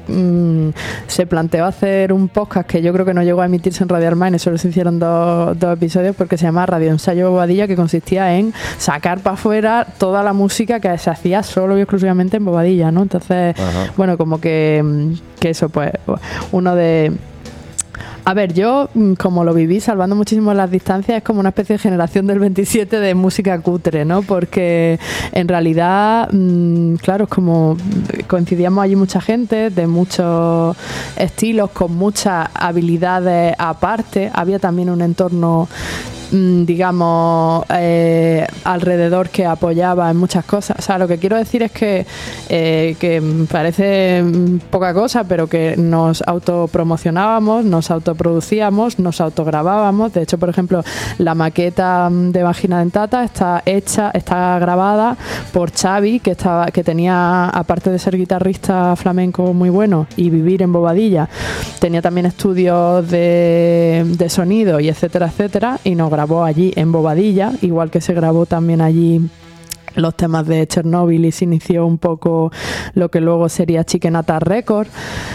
se planteó hacer un podcast que yo creo que no llegó a emitirse en Radio Almaina, solo se hicieron dos episodios, porque se llama Radio Ensayo Bobadilla, que consistía en sacar para afuera toda la música que se hacía solo y exclusivamente en Bobadilla, ¿no? Entonces, bueno, como que eso, pues uno de... A ver, yo, como lo viví, salvando muchísimo las distancias, es como una especie de generación del 27 de música cutre, ¿no? Porque en realidad, claro, es como coincidíamos allí mucha gente de muchos estilos, con muchas habilidades aparte. Había también un entorno, digamos, alrededor que apoyaba en muchas cosas. O sea, lo que quiero decir es que parece poca cosa, pero que nos autopromocionábamos, nos autoproducíamos, nos autograbábamos. De hecho, por ejemplo, la maqueta de Vagina Dentata está grabada por Xavi, que tenía, aparte de ser guitarrista flamenco muy bueno y vivir en Bobadilla, tenía también estudios de sonido y etcétera, y nos grabó allí en Bobadilla, igual que se grabó también allí los temas de Chernobyl y se inició un poco lo que luego sería Chicken Attack Records.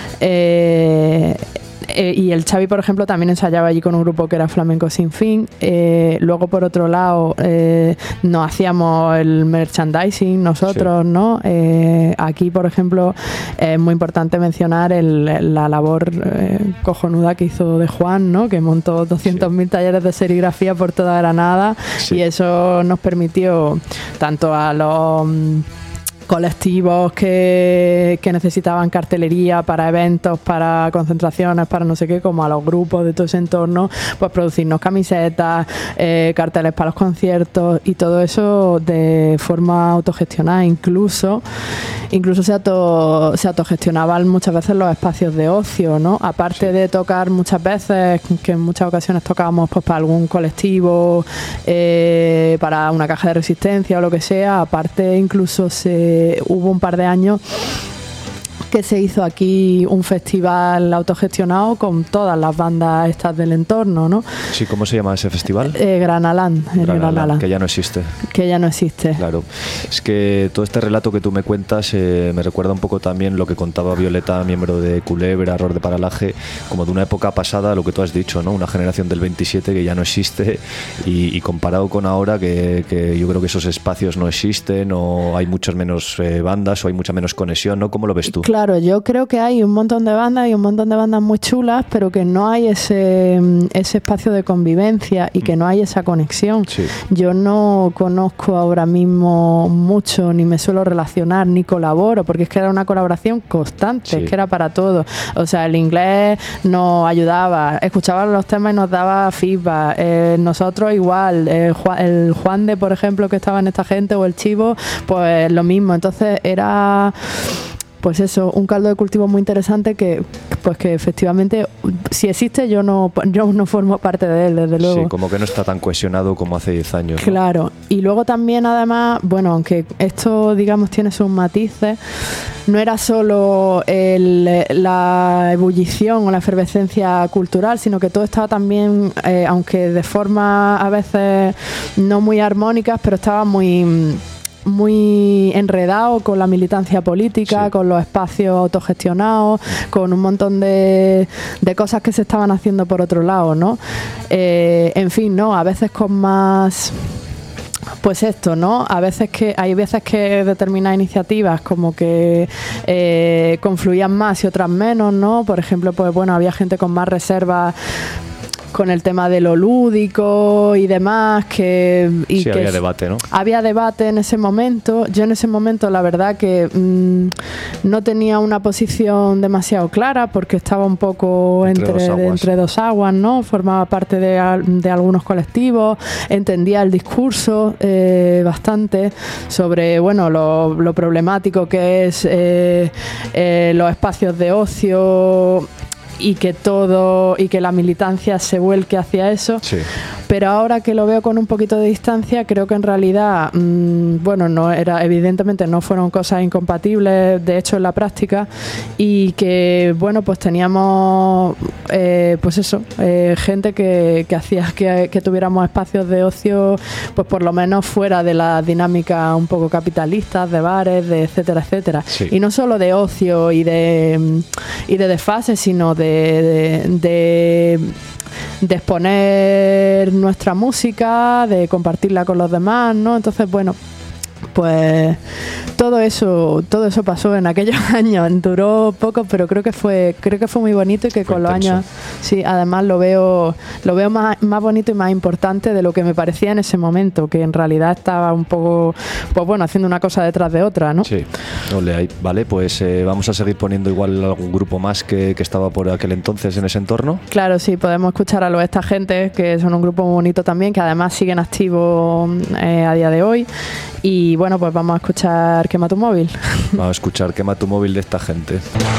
Y el Xavi, por ejemplo, también ensayaba allí con un grupo que era Flamenco Sin Fin. Luego, por otro lado, nos hacíamos el merchandising nosotros, sí, ¿no? Aquí, por ejemplo, es muy importante mencionar la labor cojonuda que hizo de Juan, ¿no? Que montó 200.000 talleres de serigrafía por toda Granada, sí, y eso nos permitió tanto a los colectivos que necesitaban cartelería para eventos, para concentraciones, para no sé qué, como a los grupos de todo ese entorno, pues producirnos camisetas, carteles para los conciertos y todo eso de forma autogestionada. Incluso se autogestionaban muchas veces los espacios de ocio, ¿no? Aparte de tocar muchas veces, que en muchas ocasiones tocábamos pues para algún colectivo, para una caja de resistencia o lo que sea, aparte incluso hubo un par de años que se hizo aquí un festival autogestionado con todas las bandas estas del entorno, ¿no? Sí, ¿cómo se llama ese festival? Granaland, que ya no existe. Que ya no existe. Claro. Es que todo este relato que tú me cuentas me recuerda un poco también lo que contaba Violeta, miembro de Culebra, Error de Paralaje, como de una época pasada, lo que tú has dicho, ¿no? Una generación del 27 que ya no existe y comparado con ahora que yo creo que esos espacios no existen o hay muchas menos bandas o hay mucha menos conexión, ¿no? ¿Cómo lo ves tú? Claro, yo creo que hay un montón de bandas y un montón de bandas muy chulas, pero que no hay ese espacio de convivencia y que no hay esa conexión. Sí. Yo no conozco ahora mismo mucho, ni me suelo relacionar, ni colaboro, porque es que era una colaboración constante, sí, es que era para todo. O sea, el inglés nos ayudaba, escuchaba los temas y nos daba feedback. Nosotros igual, el Juan de, por ejemplo, que estaba en esta gente, o el Chivo, pues lo mismo. Entonces era, pues eso, un caldo de cultivo muy interesante que efectivamente, si existe, yo no formo parte de él, desde luego. Sí, como que no está tan cohesionado como hace 10 años. Claro, ¿no? Y luego también, además, bueno, aunque esto, digamos, tiene sus matices, no era solo la ebullición o la efervescencia cultural, sino que todo estaba también, aunque de forma a veces no muy armónicas, pero estaba muy enredado con la militancia política, sí, con los espacios autogestionados, con un montón de cosas que se estaban haciendo por otro lado, ¿no? En fin, ¿no? A veces con más, pues esto, ¿no? Hay veces que determinadas iniciativas como que confluían más y otras menos, ¿no? Por ejemplo, pues bueno, había gente con más reservas con el tema de lo lúdico y demás, había debate, ¿no? Había debate en ese momento. Yo en ese momento, la verdad que no tenía una posición demasiado clara, porque estaba un poco entre dos aguas, ¿no? Formaba parte de algunos colectivos, entendía el discurso bastante sobre, bueno, lo problemático que es los espacios de ocio y que la militancia se vuelque hacia eso. Sí. Pero ahora que lo veo con un poquito de distancia, creo que en realidad, evidentemente no fueron cosas incompatibles, de hecho, en la práctica, y que, bueno, pues teníamos, gente que hacía que tuviéramos espacios de ocio, pues por lo menos fuera de la dinámica un poco capitalistas, de bares, de etcétera, etcétera. Sí. Y no solo de ocio y de desfase, sino de exponer nuestra música, de compartirla con los demás, ¿no? Entonces, bueno, Pues todo eso pasó en aquellos años. Duró poco, pero creo que fue muy bonito y que con los años, sí, además lo veo más bonito y más importante de lo que me parecía en ese momento, que en realidad estaba un poco, pues bueno, haciendo una cosa detrás de otra, ¿no? Sí, ole ahí. Vale, pues vamos a seguir poniendo igual algún grupo más que estaba por aquel entonces en ese entorno. Claro, sí, podemos escuchar a los Esta Gente, que son un grupo muy bonito también, que además siguen activos a día de hoy. Y bueno, pues vamos a escuchar Quema tu móvil. Vamos a escuchar Quema tu móvil de Esta Gente.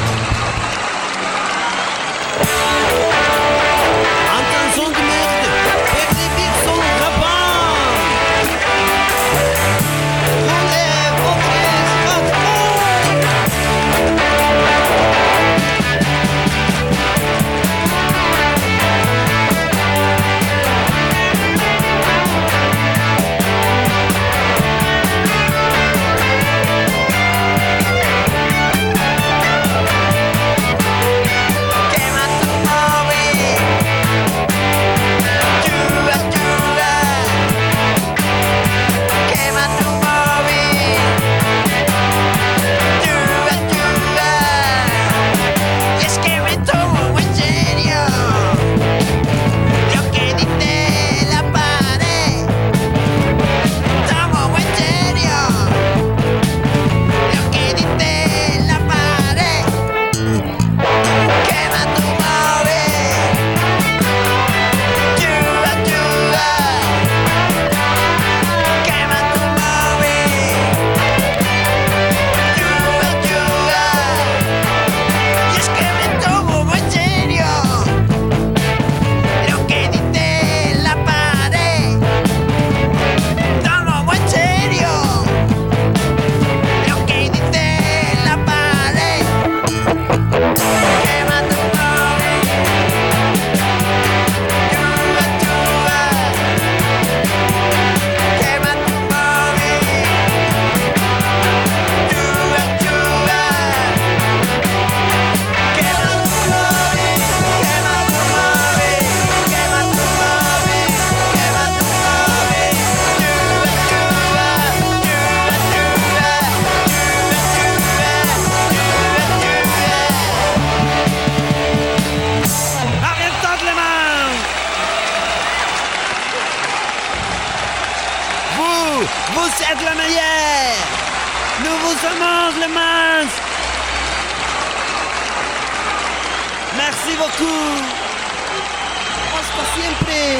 Vous êtes la meilleure. Nous vous aimons le Mans. Merci beaucoup. Hasta siempre.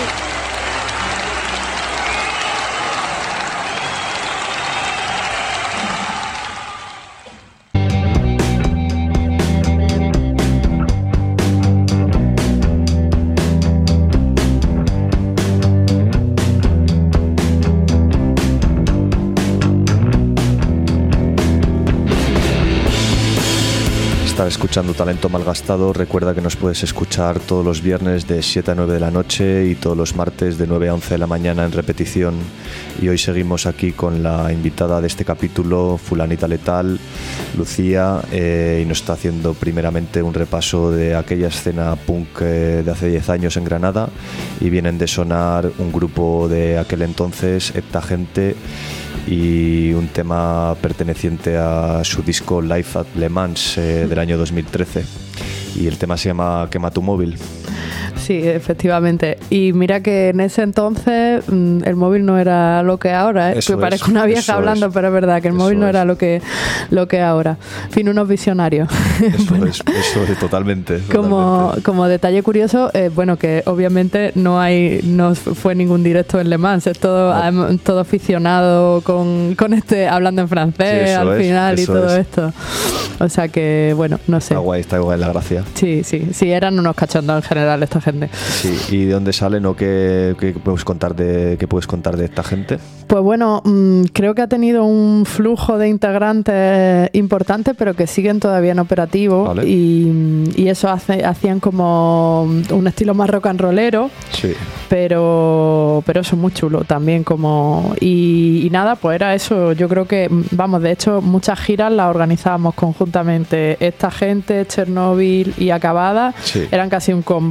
Estás escuchando Talento Malgastado. Recuerda que nos puedes escuchar todos los viernes de 7 a 9 de la noche y todos los martes de 9 a 11 de la mañana en repetición. Y hoy seguimos aquí con la invitada de este capítulo, Fulanita Letal, Lucía, y nos está haciendo primeramente un repaso de aquella escena punk de hace 10 años en Granada, y vienen de sonar un grupo de aquel entonces, Esta Gente, y un tema perteneciente a su disco Live at Le Mans del año 2013, y el tema se llama Quema tu móvil. Sí, efectivamente. Y mira que en ese entonces el móvil no era lo que ahora, ¿eh? Que parezco una vieja hablando, pero es verdad que el móvil no era lo que ahora. En fin, unos visionarios. Eso es totalmente. Como detalle curioso, bueno, que obviamente no fue ningún directo en Le Mans, es todo aficionado con hablando en francés al final y todo esto. O sea que, bueno, no sé. Está guay la gracia. Sí, eran unos cachondos en general esta gente. Sí, ¿y de dónde salen o qué puedes contar de Esta Gente? Pues bueno, creo que ha tenido un flujo de integrantes importante, pero que siguen todavía en operativo. Vale. Y eso hacían como un estilo más rock and rollero. Sí. Pero eso es muy chulo también y nada, pues era eso. Yo creo que, vamos, de hecho muchas giras las organizábamos conjuntamente. Esta Gente, Chernobyl y Acabada, eran casi un combo de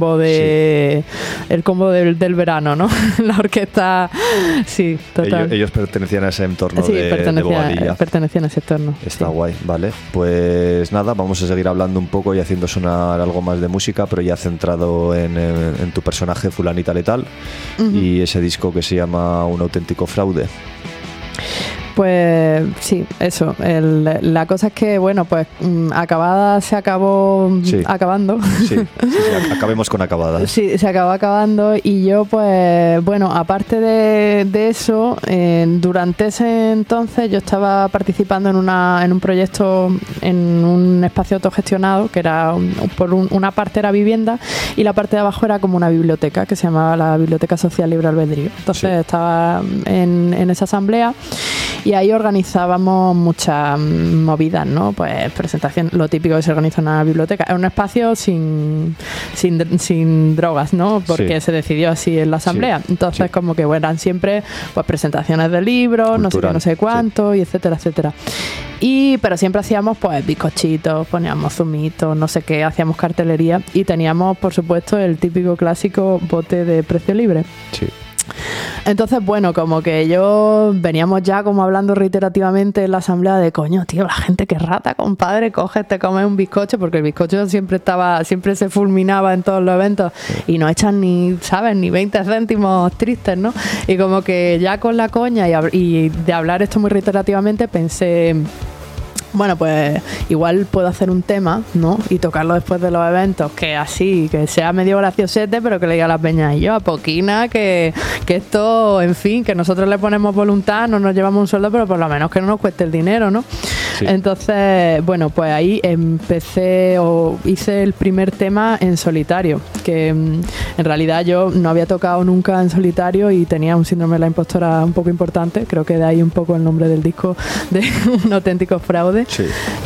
el combo del verano, ¿no? La orquesta, sí, total. Ellos pertenecían a ese entorno de Boadilla. Pertenecían a ese entorno. Está guay, vale. Pues nada, vamos a seguir hablando un poco y haciendo sonar algo más de música, pero ya centrado en tu personaje Fulanita Letal y ese disco que se llama Un auténtico fraude. Pues sí, eso. La cosa es que, bueno, pues acabada se acabó acabando. Sí, acabemos con acabada. Sí, se acabó acabando y yo, pues, bueno, aparte de eso, durante ese entonces yo estaba participando en un proyecto en un espacio autogestionado que era, una parte era vivienda y la parte de abajo era como una biblioteca que se llamaba la Biblioteca Social Libre Albedrío. Entonces estaba en esa asamblea. Y ahí organizábamos muchas movidas, ¿no? Pues presentación, lo típico que se organiza en una biblioteca. Es un espacio sin drogas, ¿no? Porque se decidió así en la asamblea. Entonces, como que eran siempre pues presentaciones de libros, no sé qué, no sé cuánto, y etcétera, etcétera. Pero siempre hacíamos pues bizcochitos, poníamos zumitos, no sé qué, hacíamos cartelería y teníamos, por supuesto, el típico clásico bote de precio libre. Sí. Entonces, bueno, como que veníamos ya como hablando reiterativamente en la asamblea de coño, tío, la gente que rata, compadre, coges, te comes un bizcocho, porque el bizcocho siempre se fulminaba en todos los eventos y no echan ni, ¿sabes? Ni 20 céntimos tristes, ¿no? Y como que ya con la coña y de hablar esto muy reiterativamente pensé, bueno, pues igual puedo hacer un tema, ¿no? Y tocarlo después de los eventos, que sea medio graciosete, pero que le diga a las peñas y yo, a poquina, que esto, en fin, que nosotros le ponemos voluntad, no nos llevamos un sueldo, pero por lo menos que no nos cueste el dinero, ¿no? Sí. Entonces, bueno, pues ahí hice el primer tema en solitario, que en realidad yo no había tocado nunca en solitario y tenía un síndrome de la impostora un poco importante, creo que de ahí un poco el nombre del disco de Un auténtico fraude. Sí.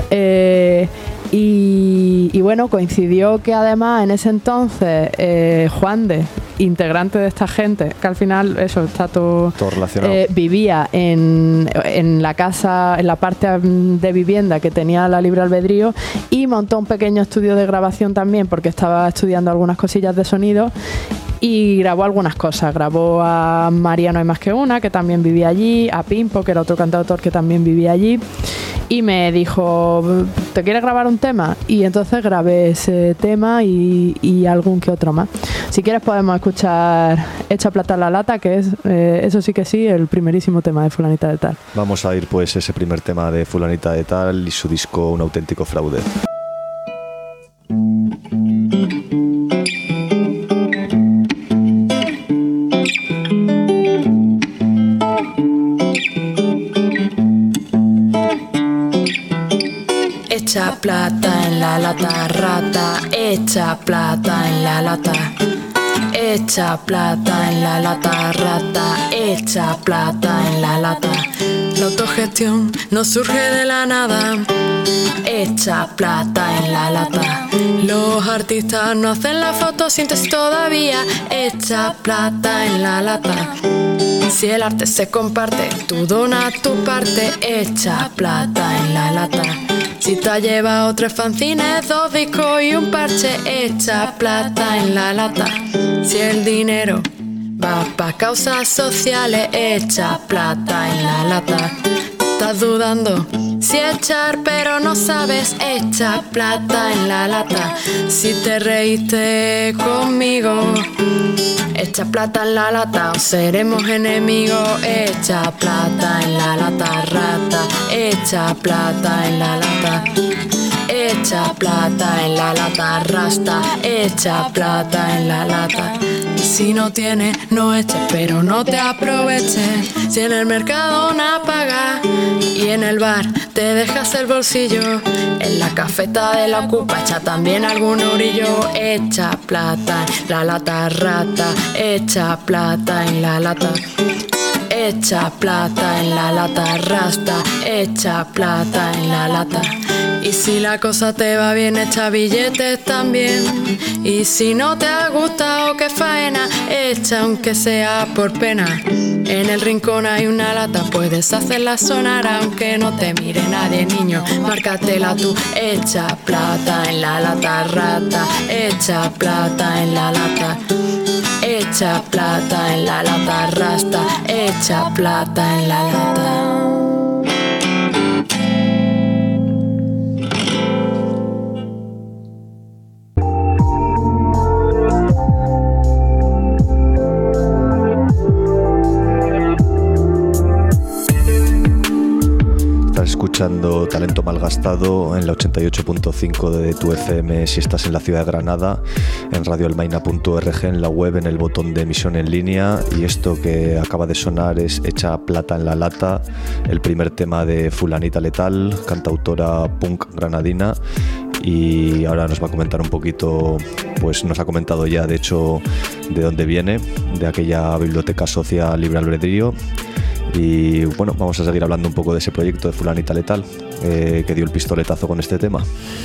Y bueno, coincidió que además en ese entonces Juan de, integrante de esta gente, que al final eso está todo relacionado, vivía en la casa, en la parte de vivienda que tenía la libre albedrío y montó un pequeño estudio de grabación también porque estaba estudiando algunas cosillas de sonido y grabó algunas cosas. Grabó a María No hay más que una, que también vivía allí, a Pimpo, que era otro cantautor que también vivía allí, y me dijo, ¿te quieres grabar un tema? Y entonces grabé ese tema y algún que otro más. Si quieres podemos escuchar Echa plata la lata, que es, eso sí que sí, el primerísimo tema de Fulanita de Tal. Vamos a ir pues ese primer tema de Fulanita de Tal y su disco Un auténtico fraude. Echa plata en la lata, rata, echa plata en la lata. Echa plata en la lata, rata, echa plata en la lata. La autogestión no surge de la nada. Echa plata en la lata. Los artistas no hacen la fotosíntesis todavía. Echa plata en la lata. Si el arte se comparte, tú donas tu parte. Echa plata en la lata. Si te has llevado 3 fanzines, 2 discos y un parche, echa plata en la lata. Si el dinero va pa' causas sociales, echa plata en la lata. Estás dudando si echar pero no sabes, echa plata en la lata. Si te reíste conmigo, echa plata en la lata o seremos enemigos. Echa plata en la lata, rata, echa plata en la lata. Echa plata en la lata, rasta, echa plata en la lata. Y si no tienes, no eches, pero no te aproveches. Si en el mercado no pagas y en el bar te dejas el bolsillo, en la cafeta de la ocupa echa también algún orillo. Echa plata en la lata, rata, echa plata en la lata. Echa plata en la lata, rasta, echa plata en la lata. Y si la cosa te va bien, echa billetes también. Y si no te ha gustado, qué faena, echa aunque sea por pena. En el rincón hay una lata, puedes hacerla sonar aunque no te mire nadie, niño. Márcatela tú, echa plata en la lata, rata. Echa plata en la lata. Echa plata en la lata, rasta. Echa plata en la lata. Escuchando Talento Malgastado en la 88.5 de tu FM si estás en la ciudad de Granada, en radioalmaina.org, en la web, en el botón de emisión en línea. Y esto que acaba de sonar es Echa Plata en la Lata, el primer tema de Fulanita Letal, cantautora punk granadina. Y ahora nos va a comentar un poquito, pues nos ha comentado ya de hecho de dónde viene, de aquella biblioteca social Libre Albedrío. Y bueno, vamos a seguir hablando un poco de ese proyecto de Fulanita Letal, que dio el pistoletazo con este tema.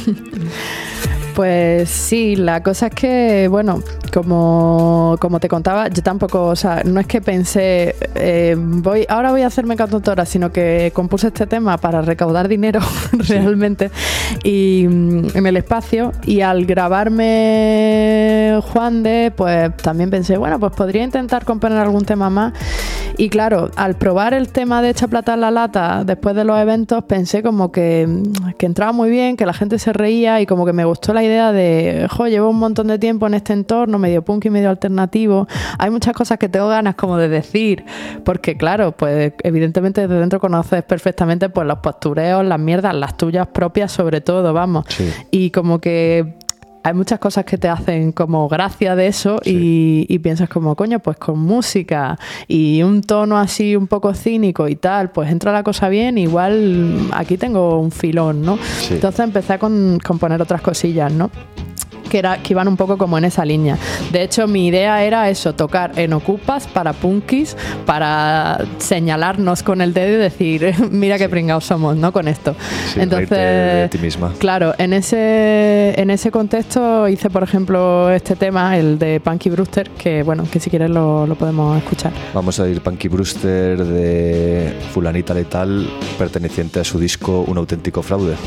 Pues sí, la cosa es que, bueno, como te contaba, yo tampoco, o sea, no es que pensé, ahora voy a hacerme cantautora, sino que compuse este tema para recaudar dinero realmente, y en el espacio, y al grabarme Juan de, pues también pensé, bueno, pues podría intentar componer algún tema más. Y claro, al probar el tema de Echa Plata en la Lata después de los eventos, pensé como que entraba muy bien, que la gente se reía, y como que me gustó la idea de, llevo un montón de tiempo en este entorno medio punk y medio alternativo, hay muchas cosas que tengo ganas como de decir, porque claro, pues evidentemente desde dentro conoces perfectamente pues los postureos, las mierdas, las tuyas propias sobre todo, vamos, sí. Y como que hay muchas cosas que te hacen como gracia de eso, sí. y piensas como, coño, pues con música y un tono así un poco cínico y tal, pues entra la cosa bien, igual aquí tengo un filón, ¿no? Sí. Entonces empecé a componer otras cosillas, ¿no? Que iban un poco como en esa línea. De hecho, mi idea era eso, tocar en Ocupas para punkis, para señalarnos con el dedo y decir, mira qué pringados somos, ¿no? Con esto. Sí, entonces, de ti misma. Claro, en ese contexto hice, por ejemplo, este tema, el de Punky Brewster, que bueno, que si quieres lo podemos escuchar. Vamos a ir Punky Brewster de Fulanita Letal, perteneciente a su disco Un auténtico fraude.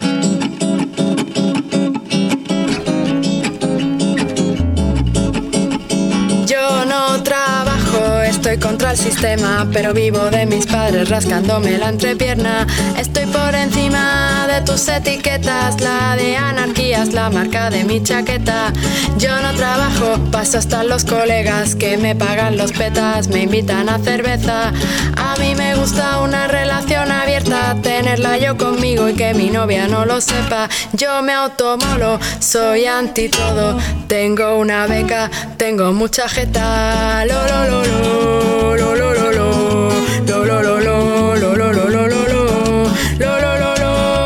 Estoy contra el sistema, pero vivo de mis padres rascándome la entrepierna. Estoy por encima de tus etiquetas, la de anarquía es la marca de mi chaqueta. Yo no trabajo, paso hasta los colegas que me pagan los petas, me invitan a cerveza. A mí me gusta una relación abierta, tenerla yo conmigo y que mi novia no lo sepa. Yo me automolo, soy anti todo, tengo una beca, tengo mucha jeta. Lo, lo, lo, lo. Lo lo lo lo lo lo lo lo lo lo lo lo lo lo lo lo lo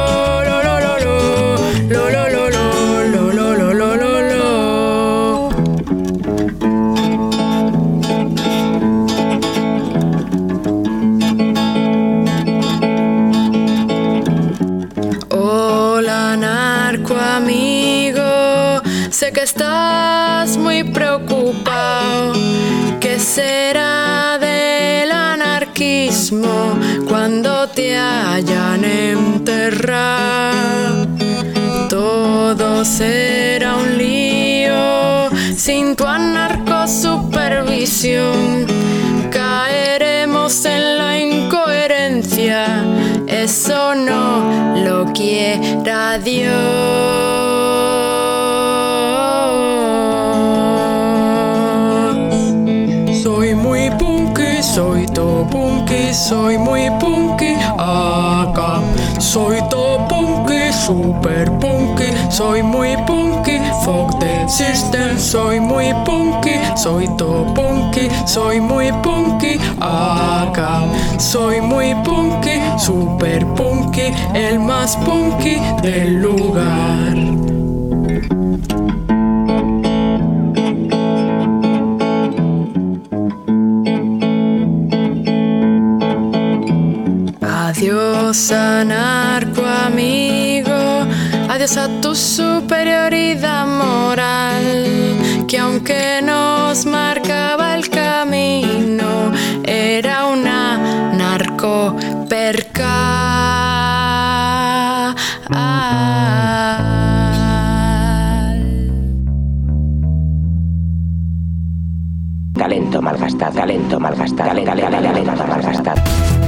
Hola narco amigo, sé que estás muy preocupado. ¿Qué será del anarquismo cuando te hayan enterrado? Todo será un lío sin tu anarcosupervisión. Caeremos en la incoherencia, eso no lo quiera Dios. Soy to punky, soy muy punky, acá. Soy to punky, super punky, soy muy punky, fuck the system. Soy muy punky, soy to punky, soy muy punky, acá. Soy muy punky, super punky, el más punky del lugar. Adiós, anarco amigo, Adiós a tu superioridad moral, que aunque nos marcaba el camino, era una narcopercal. Talento malgastado, talento malgastado, talento malgastado.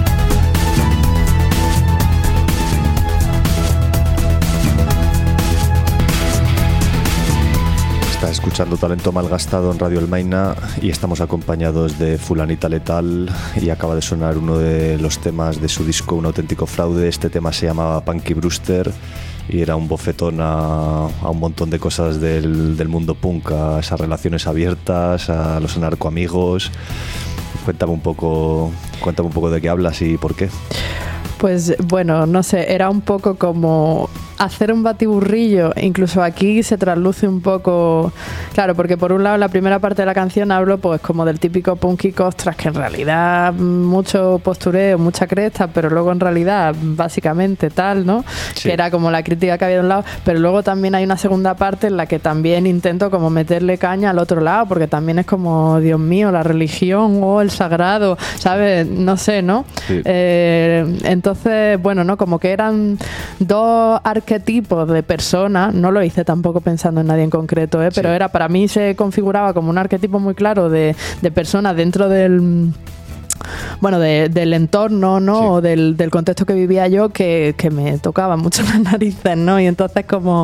Está escuchando Talento Malgastado en Radio El Maina y estamos acompañados de Fulanita Letal y acaba de sonar uno de los temas de su disco Un auténtico fraude. Este tema se llamaba Punky Brewster y era un bofetón a un montón de cosas del mundo punk, a esas relaciones abiertas, a los narcoamigos. Cuéntame un poco de qué hablas y por qué. Pues bueno, no sé, era un poco como hacer un batiburrillo. Incluso aquí se trasluce un poco, claro, porque por un lado la primera parte de la canción hablo pues como del típico punky ostras, que en realidad mucho postureo, mucha cresta, pero luego en realidad básicamente tal, ¿no? Sí. Que era como la crítica que había de un lado, pero luego también hay una segunda parte en la que también intento como meterle caña al otro lado, porque también es como, Dios mío, la religión o el sagrado, ¿sabes? No sé, ¿no? Sí. Entonces, bueno, ¿no? Como que eran dos arquetipos de personas, no lo hice tampoco pensando en nadie en concreto, pero sí. Era, para mí se configuraba como un arquetipo muy claro de personas dentro del... Bueno, del entorno, ¿no? Sí. O del contexto que vivía yo, que me tocaba mucho las narices, ¿no? Y entonces como,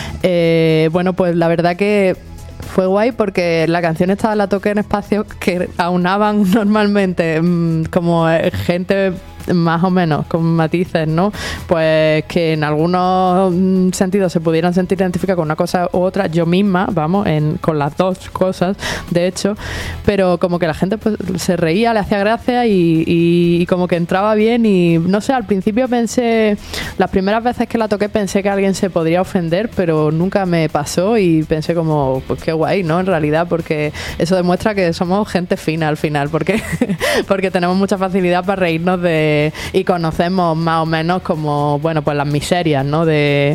bueno, pues la verdad que fue guay porque la canción esta la toqué en espacios que aunaban normalmente como gente más o menos con matices, ¿no? Pues que en algunos sentidos se pudieran sentir identificados con una cosa u otra, yo misma, vamos, con las dos cosas, de hecho, pero como que la gente pues se reía, le hacía gracia y como que entraba bien y no sé, al principio pensé, las primeras veces que la toqué pensé que alguien se podría ofender, pero nunca me pasó y pensé como, pues qué guay, ¿no? En realidad, porque eso demuestra que somos gente fina al final, porque tenemos mucha facilidad para reírnos y conocemos más o menos como, bueno, pues las miserias, ¿no? De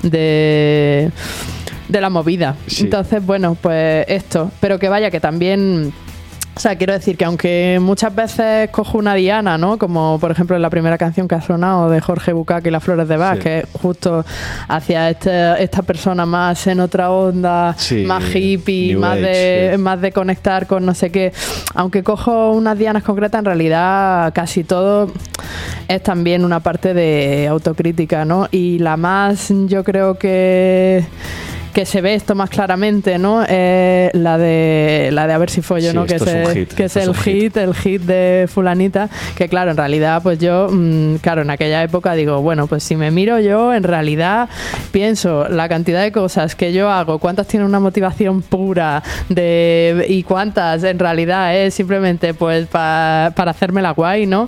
la movida. Sí. Entonces, bueno, pues esto. Pero que vaya, que también... O sea, quiero decir que aunque muchas veces cojo una diana, ¿no? Como por ejemplo en la primera canción que ha sonado de Jorge Bucay y Las Flores de Bach, sí. Que es justo hacia esta persona más en otra onda, sí, más hippie, New más Age, sí. Más de conectar con no sé qué. Aunque cojo unas dianas concretas, en realidad casi todo es también una parte de autocrítica, ¿no? Y la más, yo creo que se ve esto más claramente, ¿no? La de A ver si follo, sí, ¿no? Que es el hit de Fulanita, que claro, en realidad pues yo, claro, en aquella época digo, bueno, pues si me miro yo, en realidad pienso la cantidad de cosas que yo hago, cuántas tienen una motivación pura y cuántas en realidad es simplemente pues para hacerme la guay, ¿no?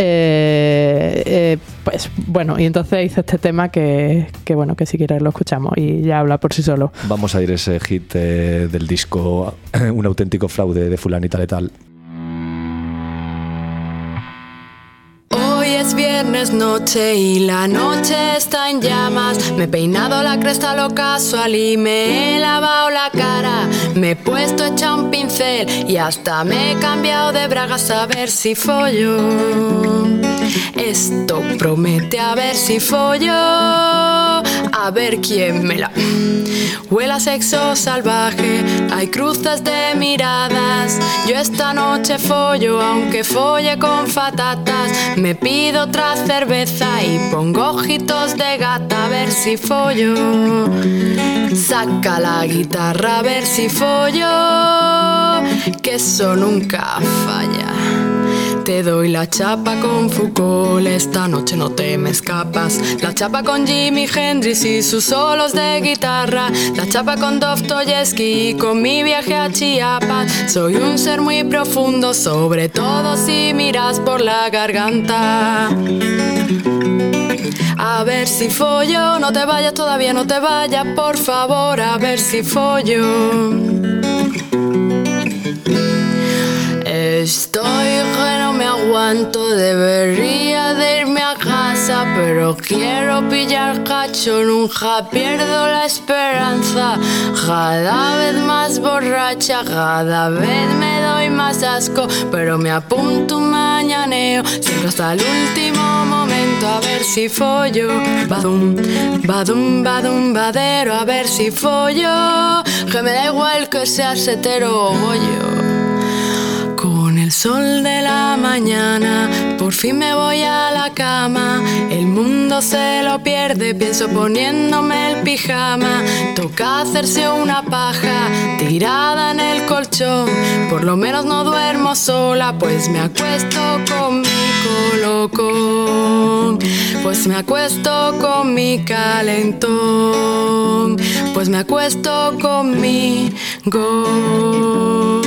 Pues bueno, y entonces hice este tema que bueno, que si quieres lo escuchamos y ya habla por sí solo. Vamos a ir ese hit del disco Un auténtico fraude de Fulanita Letal. Hoy es viernes noche y la noche está en llamas. Me he peinado la cresta a lo casual y me he lavado la cara. Me he puesto hecha un pincel y hasta me he cambiado de bragas a ver si follo. Esto promete a ver si follo, a ver quién me la... Huele a sexo salvaje, hay cruces de miradas. Yo esta noche follo, aunque folle con patatas. Me pido otra cerveza y pongo ojitos de gata a ver si follo. Saca la guitarra a ver si follo, que eso nunca falla. Te doy la chapa con Foucault, esta noche no te me escapas. La chapa con Jimi Hendrix y sus solos de guitarra. La chapa con Dostoyevsky y con mi viaje a Chiapas. Soy un ser muy profundo, sobre todo si miras por la garganta. A ver si follo, no te vayas todavía, no te vayas, por favor, a ver si follo. Estoy que no me aguanto, debería de irme a casa. casa, pero quiero pillar cacho, nunca pierdo la esperanza. Cada vez más borracha, cada vez me doy más asco, pero me apunto un mañaneo, siempre hasta el último momento, a ver si follo. Badum, badum, badum, badero, a ver si follo, que me da igual que seas hetero o bollo. Con el sol de la mañana, por fin me voy a la cama. El mundo se lo pierde, pienso poniéndome el pijama. Toca hacerse una paja, tirada en el colchón. Por lo menos no duermo sola, pues me acuesto con mi colocón. Pues me acuesto con mi calentón. Pues me acuesto conmigo.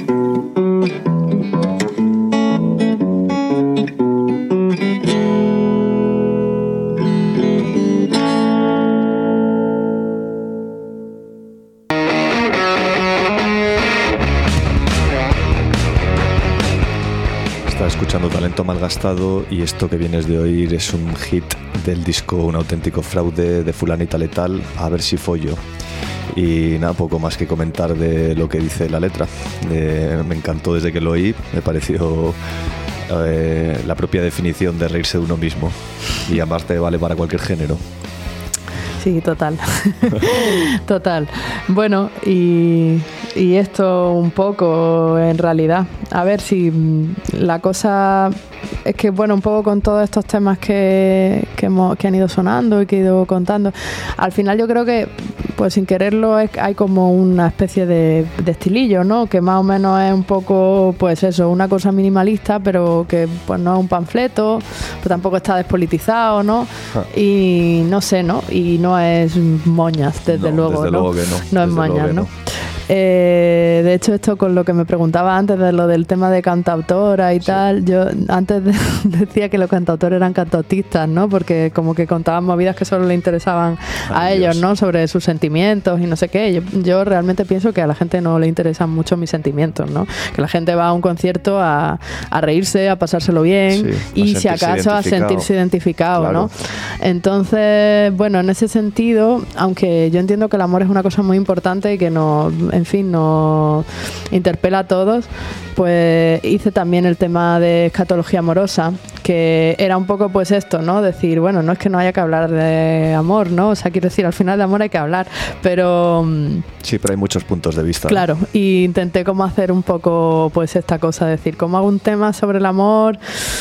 Escuchando Talento Malgastado, y esto que vienes de oír es un hit del disco Un auténtico fraude de Fulanita Letal, A ver si follo. Y nada, poco más que comentar de lo que dice la letra. Me encantó desde que lo oí, me pareció la propia definición de reírse de uno mismo, y además te vale para cualquier género. Sí, total. Total. Bueno, y esto un poco en realidad. A ver si la cosa es que, bueno, un poco con todos estos temas que han ido sonando y que he ido contando, al final yo creo que, pues sin quererlo, hay como una especie de estilillo, ¿no? Que más o menos es un poco, pues eso, una cosa minimalista, pero que pues no es un panfleto, pues tampoco está despolitizado, ¿no? Y no sé, ¿no? Y no es moñas, desde luego, ¿no? Que no. No es moñas, ¿no? De hecho, esto con lo que me preguntaba antes de lo del tema de cantautora y tal, yo antes decía que los cantautores eran cantautistas, ¿no? Porque como que contaban movidas que solo le interesaban a ellos, ¿no? Sobre sus sentimientos y no sé qué. Yo realmente pienso que a la gente no le interesan mucho mis sentimientos, ¿no? Que la gente va a un concierto a reírse, a pasárselo bien, y si acaso a sentirse identificado, claro, ¿no? Entonces, bueno, en ese sentido, aunque yo entiendo que el amor es una cosa muy importante y que no, en fin, nos interpela a todos, pues hice también el tema de escatología amorosa, que era un poco pues esto, ¿no? Decir, bueno, no es que no haya que hablar de amor, ¿no? O sea, quiero decir, al final de amor hay que hablar, pero... Sí, pero hay muchos puntos de vista. Claro, ¿no? Y intenté como hacer un poco pues esta cosa, decir, cómo hago un tema sobre el amor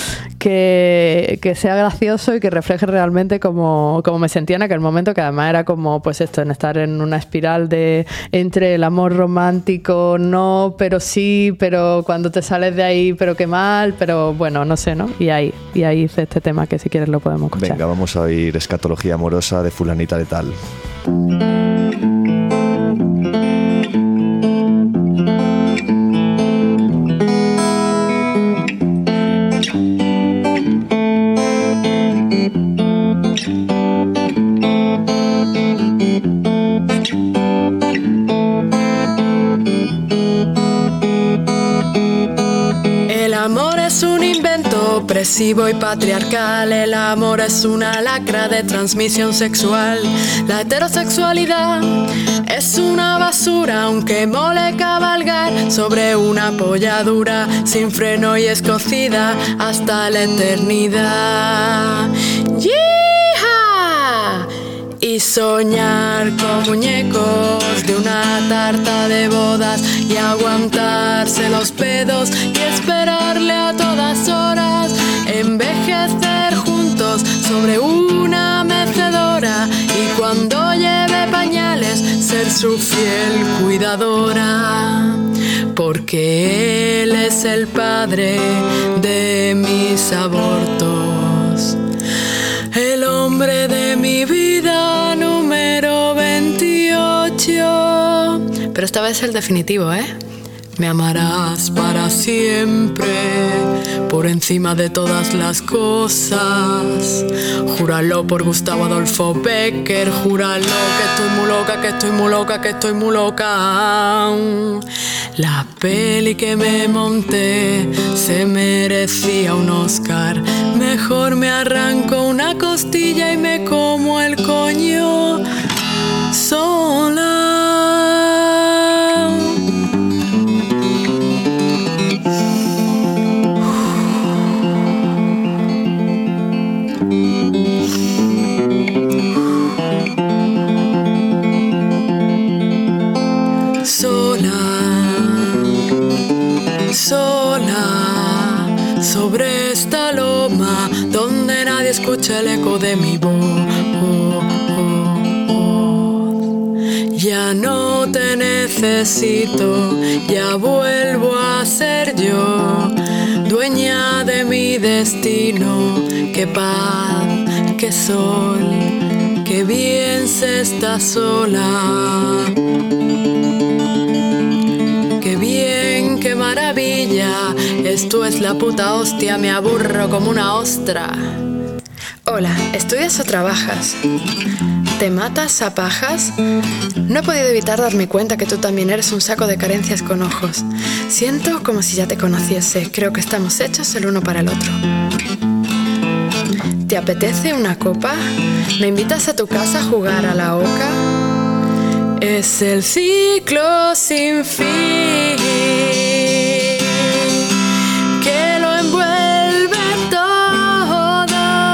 que sea gracioso y que refleje realmente como me sentía en aquel momento, que además era como pues esto, en estar en una espiral de entre el amor romántico, no, pero sí, pero cuando te sales de ahí, pero qué mal, pero bueno, no sé, ¿no? Y ahí hice este tema que si quieres lo podemos escuchar. Venga, vamos a oír Escatología amorosa de Fulanita Letal. Opresivo y patriarcal, el amor es una lacra de transmisión sexual. La heterosexualidad es una basura, aunque mole cabalgar sobre una polladura sin freno y escocida hasta la eternidad. ¡Yeeha! Y soñar con muñecos de una tarta de bodas y aguantarse los pedos y esperarle a todas horas, envejecer juntos sobre una mecedora y cuando lleve pañales ser su fiel cuidadora, porque él es el padre de mis abortos, el hombre de mi vida número 28. Pero esta vez el definitivo, ¿eh? Me amarás para siempre, por encima de todas las cosas. Júralo por Gustavo Adolfo Bécquer, júralo que estoy muy loca, que estoy muy loca, que estoy muy loca. La peli que me monté se merecía un Oscar. Me mejor me arranco una costilla y me como el coño sola. Sola, sobre esta loma donde nadie escucha el eco de mi voz. Ya no te necesito, ya vuelvo a ser yo, dueña de mi destino. Qué paz, qué sol, qué bien se está sola. Qué bien, qué maravilla, esto es la puta hostia, me aburro como una ostra. Hola, ¿estudias o trabajas? ¿Te matas a pajas? No he podido evitar darme cuenta que tú también eres un saco de carencias con ojos. Siento como si ya te conociese, creo que estamos hechos el uno para el otro. ¿Te apetece una copa? ¿Me invitas a tu casa a jugar a la oca? Es el ciclo sin fin que lo envuelve todo.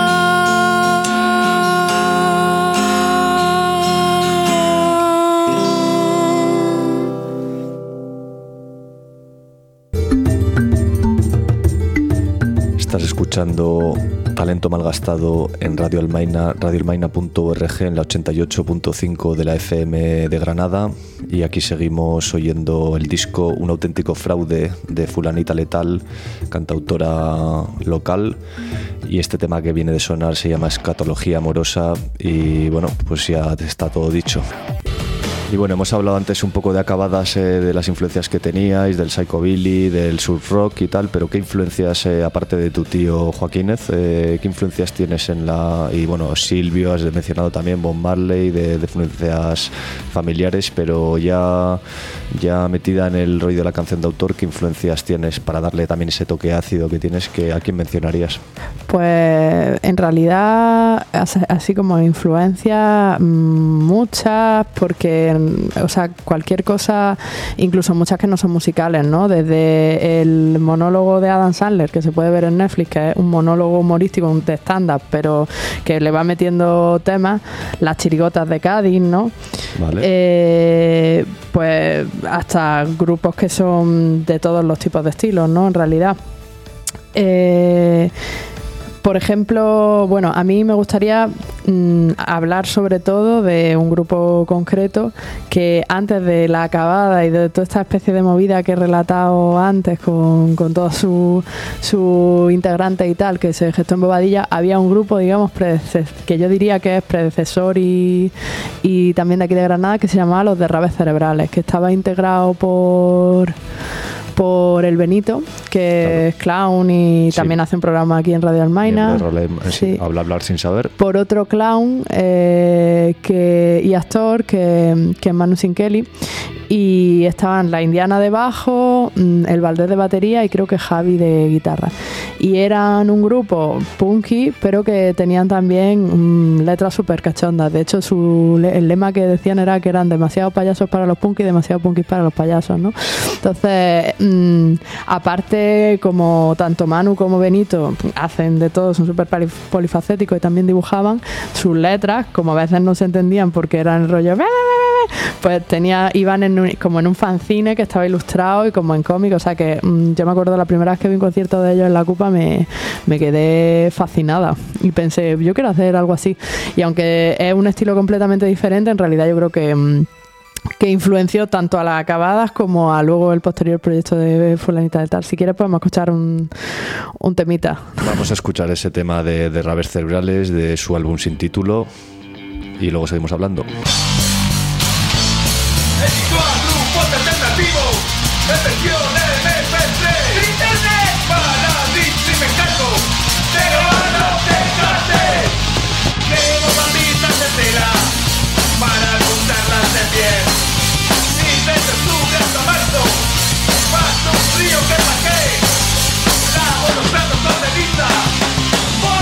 Estás escuchando Talento Malgastado en Radio Almaina, radioalmaina.org, en la 88.5 de la FM de Granada, y aquí seguimos oyendo el disco Un auténtico fraude de Fulanita Letal, cantautora local, y este tema que viene de sonar se llama Escatología Amorosa, y bueno, pues ya está todo dicho. Y bueno, hemos hablado antes un poco de acabadas, de las influencias que teníais, del psychobilly, del surf rock y tal, pero ¿qué influencias, aparte de tu tío Joaquínez, qué influencias tienes en la... Y bueno, Silvio, has mencionado también Bob Marley, de influencias familiares, pero ya metida en el rollo de la canción de autor, ¿qué influencias tienes para darle también ese toque ácido que tienes? ¿A quién mencionarías? Pues en realidad, así como influencias, muchas, porque... O sea, cualquier cosa, incluso muchas que no son musicales, ¿no? Desde el monólogo de Adam Sandler, que se puede ver en Netflix, que es un monólogo humorístico, un de stand-up, pero que le va metiendo temas, las chirigotas de Cádiz, ¿no? Vale. Pues hasta grupos que son de todos los tipos de estilos, ¿no? En realidad. Por ejemplo, bueno, a mí me gustaría hablar sobre todo de un grupo concreto que antes de la acabada y de toda esta especie de movida que he relatado antes con todos sus integrantes y tal, que se gestó en Bobadilla, había un grupo, digamos, que yo diría que es predecesor y también de aquí de Granada, que se llamaba Los Derrabes Cerebrales, que estaba integrado por el Benito, que claro, es clown y también hace un programa aquí en Radio Almaina. Sí. Hablar sin saber. Por otro clown y actor que es Manu Sinkeli. Y estaban la Indiana de bajo, el Valdés de batería y creo que Javi de guitarra. Y eran un grupo punky, pero que tenían también letras súper cachondas. De hecho, el lema que decían era que eran demasiado payasos para los punky y demasiado punkis para los payasos, ¿no? Entonces, aparte, como tanto Manu como Benito hacen de todo, son súper polifacéticos y también dibujaban, sus letras, como a veces no se entendían porque eran el rollo... pues iban como en un fanzine que estaba ilustrado y como en cómic, o sea que yo me acuerdo la primera vez que vi un concierto de ellos en la Cupa me quedé fascinada y pensé, yo quiero hacer algo así, y aunque es un estilo completamente diferente, en realidad yo creo que influenció tanto a las acabadas como a luego el posterior proyecto de Fulanita de Tal. Si quieres podemos escuchar un temita. Vamos a escuchar ese tema de Derrabes Cerebrales, de su álbum sin título, y luego seguimos hablando. Editor Grupo Alternativo, versión MP3, Internet, para si me encargo, pero no te cantes. Llevo bambitas de tela, para gustarlas de piel. Y desde octubre hasta marzo, paso un frío que pagué. Lavo los platos con revista, voy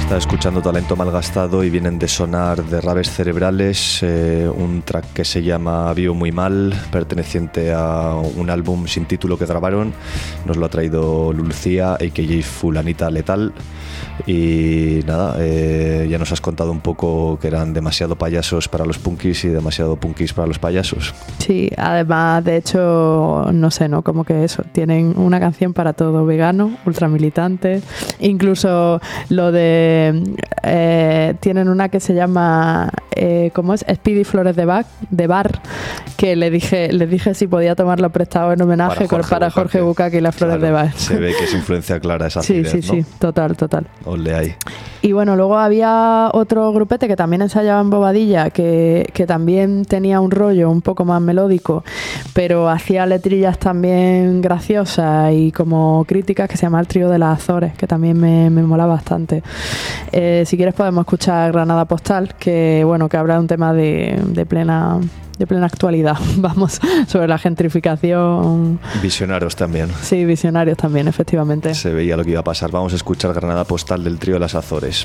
Está escuchando Talento Malgastado y vienen de sonar de Raves Cerebrales, un track que se llama Vivo Muy Mal, perteneciente a un álbum sin título que grabaron. Nos lo ha traído Lucía, a.k.a. Fulanita Letal. Y nada, ya nos has contado un poco que eran demasiado payasos para los punkis y demasiado punkis para los payasos. Sí, además, de hecho, no sé, ¿no? Como que eso, tienen una canción para todo, vegano, ultramilitante, incluso lo de tienen una que se llama ¿cómo es? Speedy Flores de Bar, que le dije si podía tomarlo prestado en homenaje para Jorge Bucaque y las Flores, claro, de Bar. Se ve que es influencia clara esa acidez, sí, ¿no? Sí, total. Ole ahí. Y bueno, luego había otro grupete que también ensayaba en Bobadilla, que también tenía un rollo un poco más melódico, pero hacía letrillas también graciosas y como críticas, que se llama El Trío de las Azores, que también me mola bastante. Si quieres podemos escuchar Granada Postal, que bueno, que habla de un tema de plena actualidad, vamos, sobre la gentrificación. Visionarios también. Sí, visionarios también, efectivamente. Se veía lo que iba a pasar. Vamos a escuchar Granada Postal del Trío de las Azores.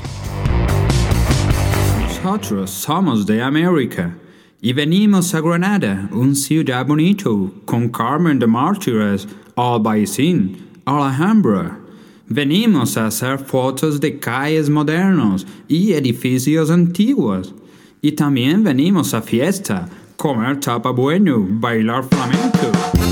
Nosotros somos de América y venimos a Granada, un ciudad bonito, con Carmen de Mártires, Albaicín, Alhambra. Venimos a hacer fotos de calles modernos y edificios antiguos. Y también venimos a fiesta, comer tapa bueno, bailar flamenco.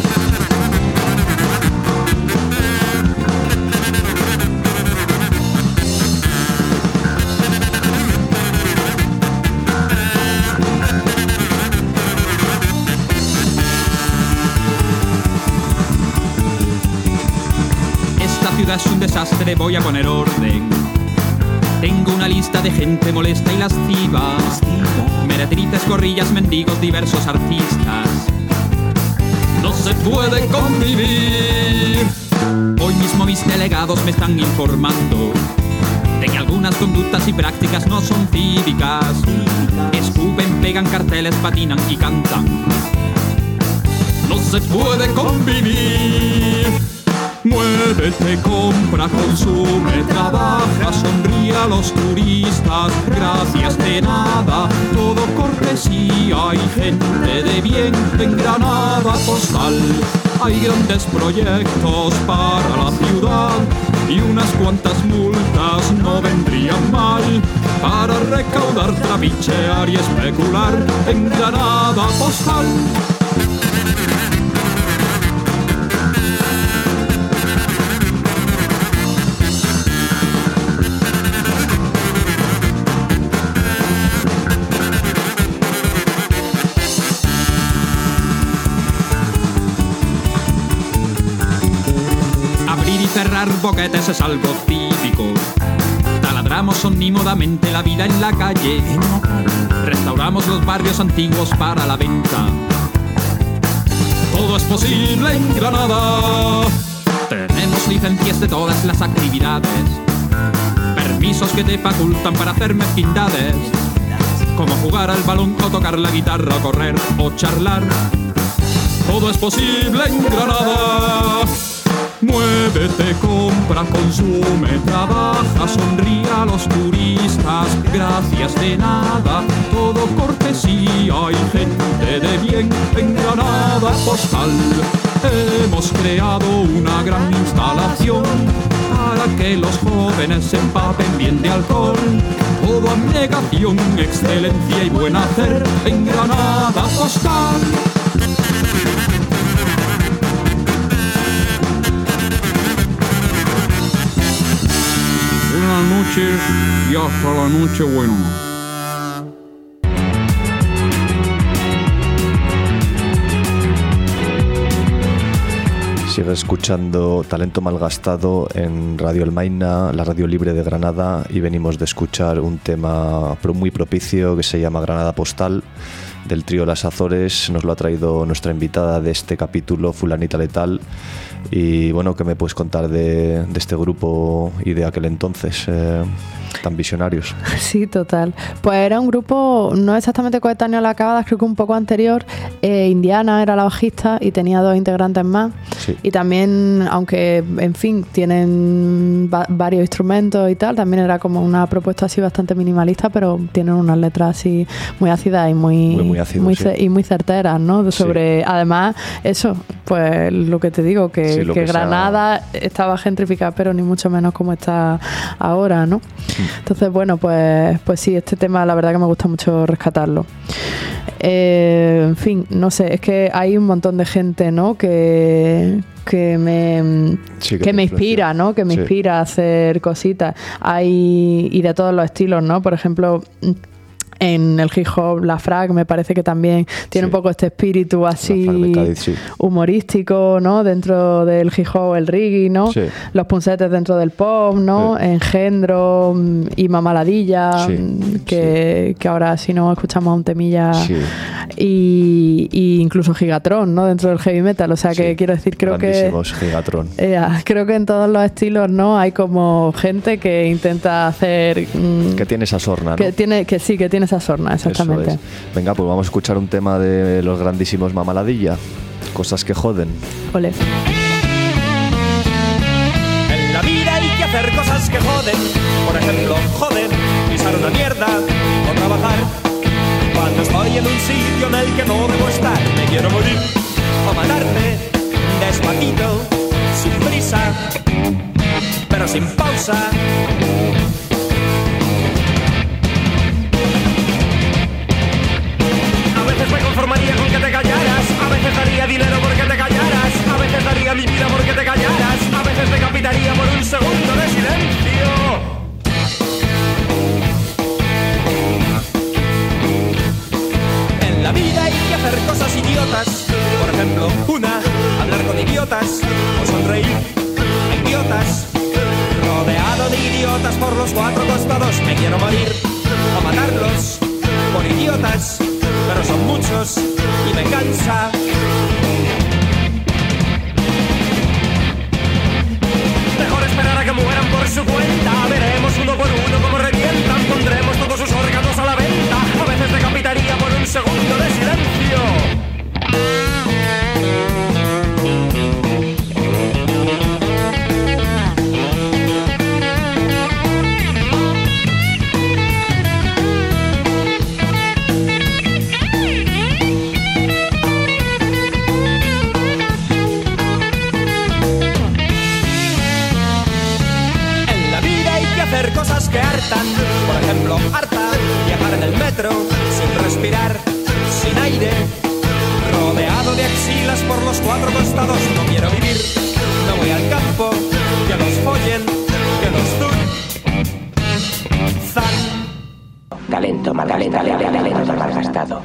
Esta ciudad es un desastre, voy a poner orden. Tengo una lista de gente molesta y lasciva, meretrices, gorrillas, mendigos, diversos artistas. No se puede convivir. Hoy mismo mis delegados me están informando de que algunas conductas y prácticas no son cívicas. Escupen, pegan carteles, patinan y cantan. No se puede convivir. Muévete, compra, consume, trabaja, sonríe a los turistas, gracias de nada, todo cortesía, hay gente de bien en Granada Postal. Hay grandes proyectos para la ciudad y unas cuantas multas no vendrían mal para recaudar, trapichear y especular en Granada Postal. Cerrar boquetes es algo cívico. Taladramos omnímodamente la vida en la calle. Restauramos los barrios antiguos para la venta. Todo es posible en Granada. Tenemos licencias de todas las actividades, permisos que te facultan para hacer mezquindades, como jugar al balón o tocar la guitarra o correr o charlar. Todo es posible en Granada. Muévete, compra, consume, trabaja, sonríe a los turistas, gracias de nada, todo cortesía, hay gente de bien en Granada Postal. Hemos creado una gran instalación para que los jóvenes se empapen bien de alcohol. Todo abnegación, excelencia y buen hacer en Granada Postal. Buenas noches y hasta la noche buena. Sigue escuchando Talento Malgastado en Radio El Maina, la radio libre de Granada, y venimos de escuchar un tema muy propicio que se llama Granada Postal, del trío Las Azores. Nos lo ha traído nuestra invitada de este capítulo, Fulanita Letal. Y bueno, ¿qué me puedes contar de este grupo y de aquel entonces? tan visionarios. Sí, total. Pues era un grupo no exactamente coetáneo a la Cavadas, creo que un poco anterior. Indiana era la bajista y tenía 2 integrantes más. Sí. Y también, aunque, en fin, tienen varios instrumentos y tal, también era como una propuesta así bastante minimalista, pero tienen unas letras así muy ácidas y muy ácido, sí. y muy certeras, ¿no? Sobre, sí. Además, eso, pues lo que te digo, que, sí, que Granada estaba gentrificada, pero ni mucho menos como está ahora, ¿no? Entonces, bueno, pues sí, este tema la verdad que me gusta mucho rescatarlo. En fin, no sé, es que hay un montón de gente, ¿no? que me inspira, ¿no? Que me inspira a hacer cositas. Y de todos los estilos, ¿no? Por ejemplo, en el hip hop, la Frag me parece que también tiene un poco este espíritu así Cádiz, humorístico, ¿no? Dentro del hip hop, el reggae, ¿no? Sí. Los punsetes dentro del pop, ¿no? Sí. Engendro y Mamaladilla, que ahora si no escuchamos un temilla. Sí. Y incluso Gigatron, ¿no? Dentro del heavy metal, o sea que quiero decir, creo que Gigatron. Creo que en todos los estilos, ¿no? Hay como gente que intenta hacer que tiene esa sorna, ¿no? Que tiene esa sorna, exactamente. Eso es. Venga, pues vamos a escuchar un tema de los grandísimos Mamaladilla, Cosas que joden. Ole. En la vida hay que hacer cosas que joden. Por ejemplo, joden, pisar una mierda o trabajar. Cuando estoy en un sitio en el que no debo estar, me quiero morir o matarte despacito, sin prisa, pero sin pausa. A veces me conformaría con que te callaras, a veces daría dinero porque te callaras, a veces daría mi vida porque te callaras, a veces decapitaría por un segundo de silencio. En la vida hay que hacer cosas idiotas. Por ejemplo, una, hablar con idiotas o sonreír a idiotas. Rodeado de idiotas por los 4 costados, me quiero morir o matarlos por idiotas, pero son muchos y me cansa. Mejor esperar a que mueran por su cuenta. Veremos uno por uno cómo revientan. Pondremos todos sus órganos a la venta. A veces decapitaría por un segundo de silencio. Cosas que hartan, por ejemplo, harta viajar en el metro sin respirar, sin aire, rodeado de axilas por los 4 costados. No quiero vivir, no voy al campo, que nos follen, que nos zan. Talento malgastado.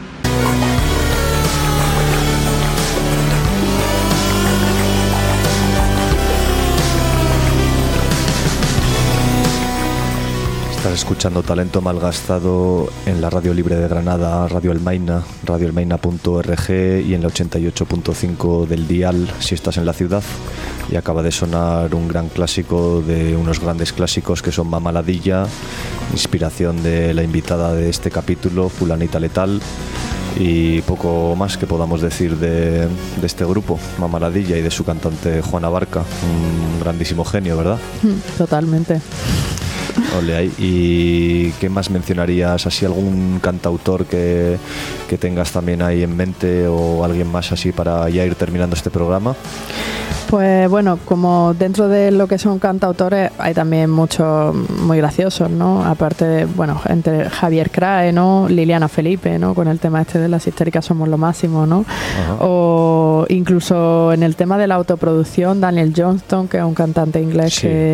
Estás escuchando Talento Malgastado en la Radio Libre de Granada, Radio Elmaina, radioelmaina.org y en la 88.5 del dial si estás en la ciudad. Y acaba de sonar un gran clásico de unos grandes clásicos que son Mamaladilla, inspiración de la invitada de este capítulo, Fulanita Letal. Y poco más que podamos decir de este grupo, Mamaladilla, y de su cantante Juana Barca, un grandísimo genio, ¿verdad? Totalmente. Ole ahí. ¿Y qué más mencionarías? ¿Así algún cantautor que tengas también ahí en mente o alguien más así para ya ir terminando este programa? Pues bueno, como dentro de lo que son cantautores hay también muchos muy graciosos, ¿no? Aparte de, bueno, entre Javier Crae, ¿no? Liliana Felipe, ¿no? Con el tema este de las histéricas somos lo máximo, ¿no? Ajá. O incluso en el tema de la autoproducción, Daniel Johnston, que es un cantante inglés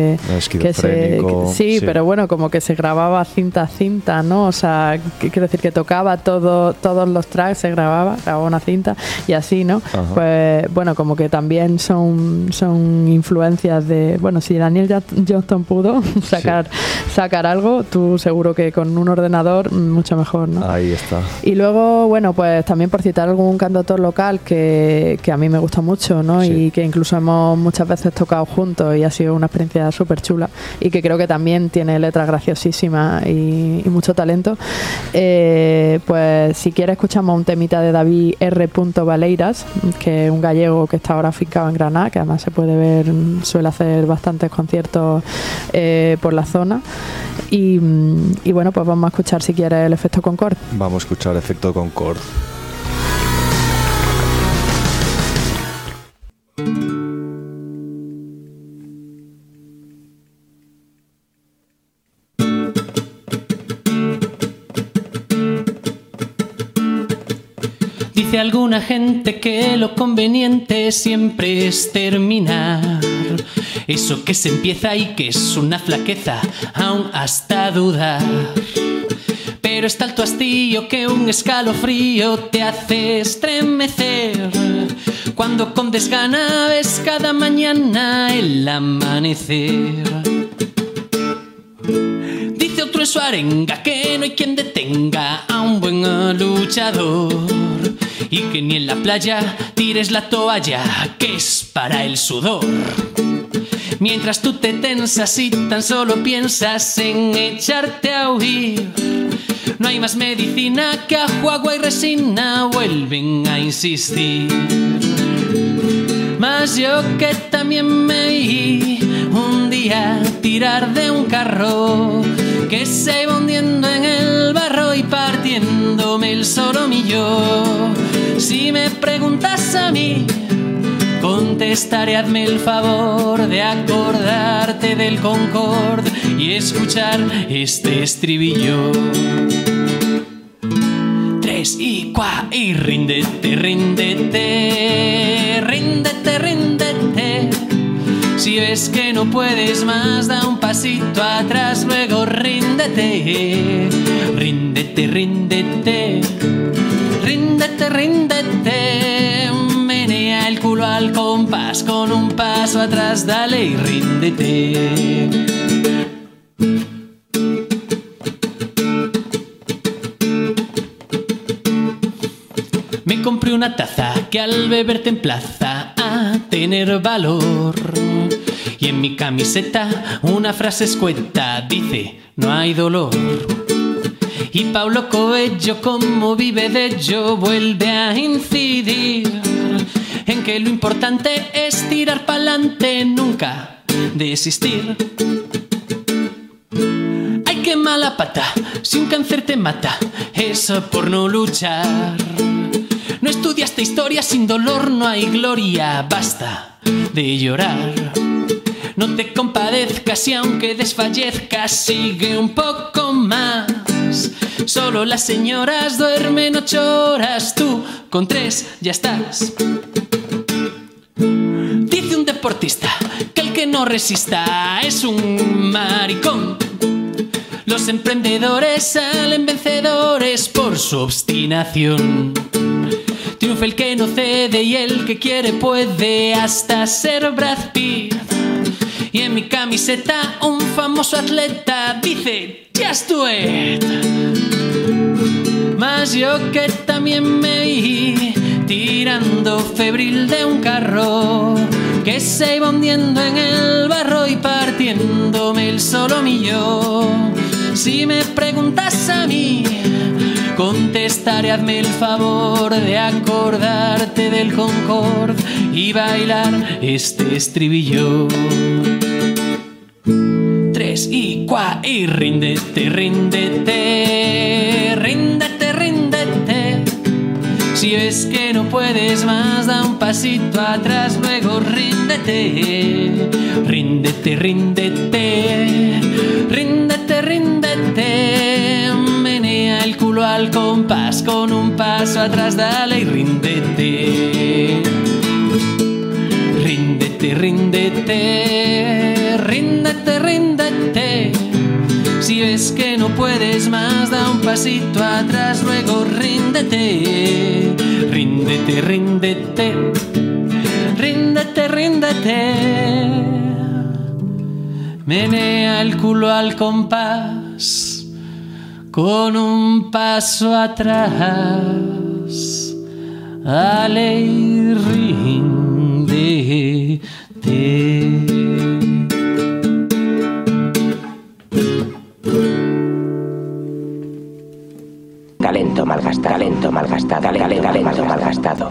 sí, pero bueno, como que se grababa cinta a cinta, ¿no? O sea, quiero decir que tocaba todos los tracks, grababa una cinta y así, ¿no? Ajá. Pues bueno, como que también son son influencias de... Bueno, si Daniel Johnston pudo sacar algo, tú seguro que con un ordenador mucho mejor, ¿no? Ahí está. Y luego, bueno, pues también por citar algún cantautor local que a mí me gusta mucho, ¿no? Sí. Y que incluso hemos muchas veces tocado juntos y ha sido una experiencia súper chula y que creo que también tiene letras graciosísimas y mucho talento. Pues si quieres escuchamos un temita de David R. Valeiras, que es un gallego que está ahora afincado en Granada, que además se puede ver, suele hacer bastantes conciertos por la zona. Y bueno, pues vamos a escuchar si quieres el Efecto Concorde. Vamos a escuchar Efecto Concorde. Dice alguna gente que lo conveniente siempre es terminar. Eso que se empieza y que es una flaqueza, aún hasta dudar. Pero es tal tu hastío que un escalofrío te hace estremecer. Cuando con desgana ves cada mañana el amanecer. Dice otro en su arenga que no hay quien detenga a un buen luchador. Y que ni en la playa tires la toalla, que es para el sudor. Mientras tú te tensas y tan solo piensas en echarte a huir, no hay más medicina que ajo, agua y resina vuelven a insistir. Mas yo que también me vi un día tirar de un carro que se iba hundiendo en el barro y partiéndome el solomillo. Si me preguntas a mí, contestaré, hazme el favor de acordarte del Concorde y escuchar este estribillo. 3 y 4 y ríndete, ríndete, ríndete, ríndete. Si ves que no puedes más, da un pasito atrás, luego ríndete, ríndete, ríndete, ríndete, ríndete. Menea el culo al compás, con un paso atrás, dale y ríndete. Me compré una taza que al beber te emplaza a tener valor. Y en mi camiseta una frase escueta dice: no hay dolor. Y Paulo Coelho, como vive de ello, vuelve a incidir en que lo importante es tirar pa'lante, nunca desistir. Ay, qué mala pata, si un cáncer te mata, es por no luchar. No estudiaste historia, sin dolor no hay gloria, basta de llorar. No te compadezcas y aunque desfallezcas, sigue un poco más. Solo las señoras duermen 8 horas, tú con 3 ya estás. Dice un deportista que el que no resista es un maricón. Los emprendedores salen vencedores por su obstinación. Triunfa el que no cede y el que quiere puede hasta ser Brad Pitt. Y en mi camiseta un famoso atleta dice: just do it. Mas yo que también me vi tirando febril de un carro que se iba hundiendo en el barro y partiéndome el solomillo. Si me preguntas a mí, contestaré, hazme el favor de acordarte del Concorde y bailar este estribillo. 3 y 4 y ríndete, ríndete, ríndete, ríndete. Si ves que no puedes más, da un pasito atrás, luego ríndete, ríndete, ríndete, ríndete, ríndete. Menea el culo al compás, con un paso atrás, dale y ríndete. Ríndete, ríndete, ríndete, ríndete. Si ves que no puedes más, da un pasito atrás, luego ríndete. Ríndete, ríndete, ríndete, ríndete. Menea el culo al compás, con un paso atrás. Ale y ríndete. Talento malgastado, talento malgastado.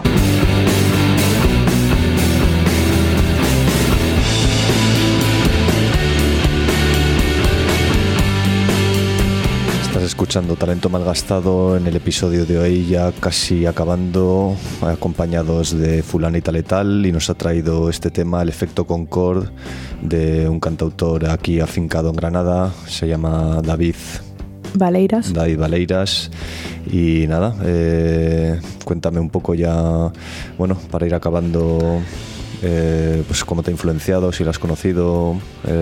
Estás escuchando Talento Malgastado en el episodio de hoy, ya casi acabando, acompañados de Fulanita Letal, y nos ha traído este tema, El Efecto Concord, de un cantautor aquí afincado en Granada, se llama David Valeiras. Y nada, cuéntame un poco ya, bueno, para ir acabando, pues cómo te ha influenciado, si lo has conocido.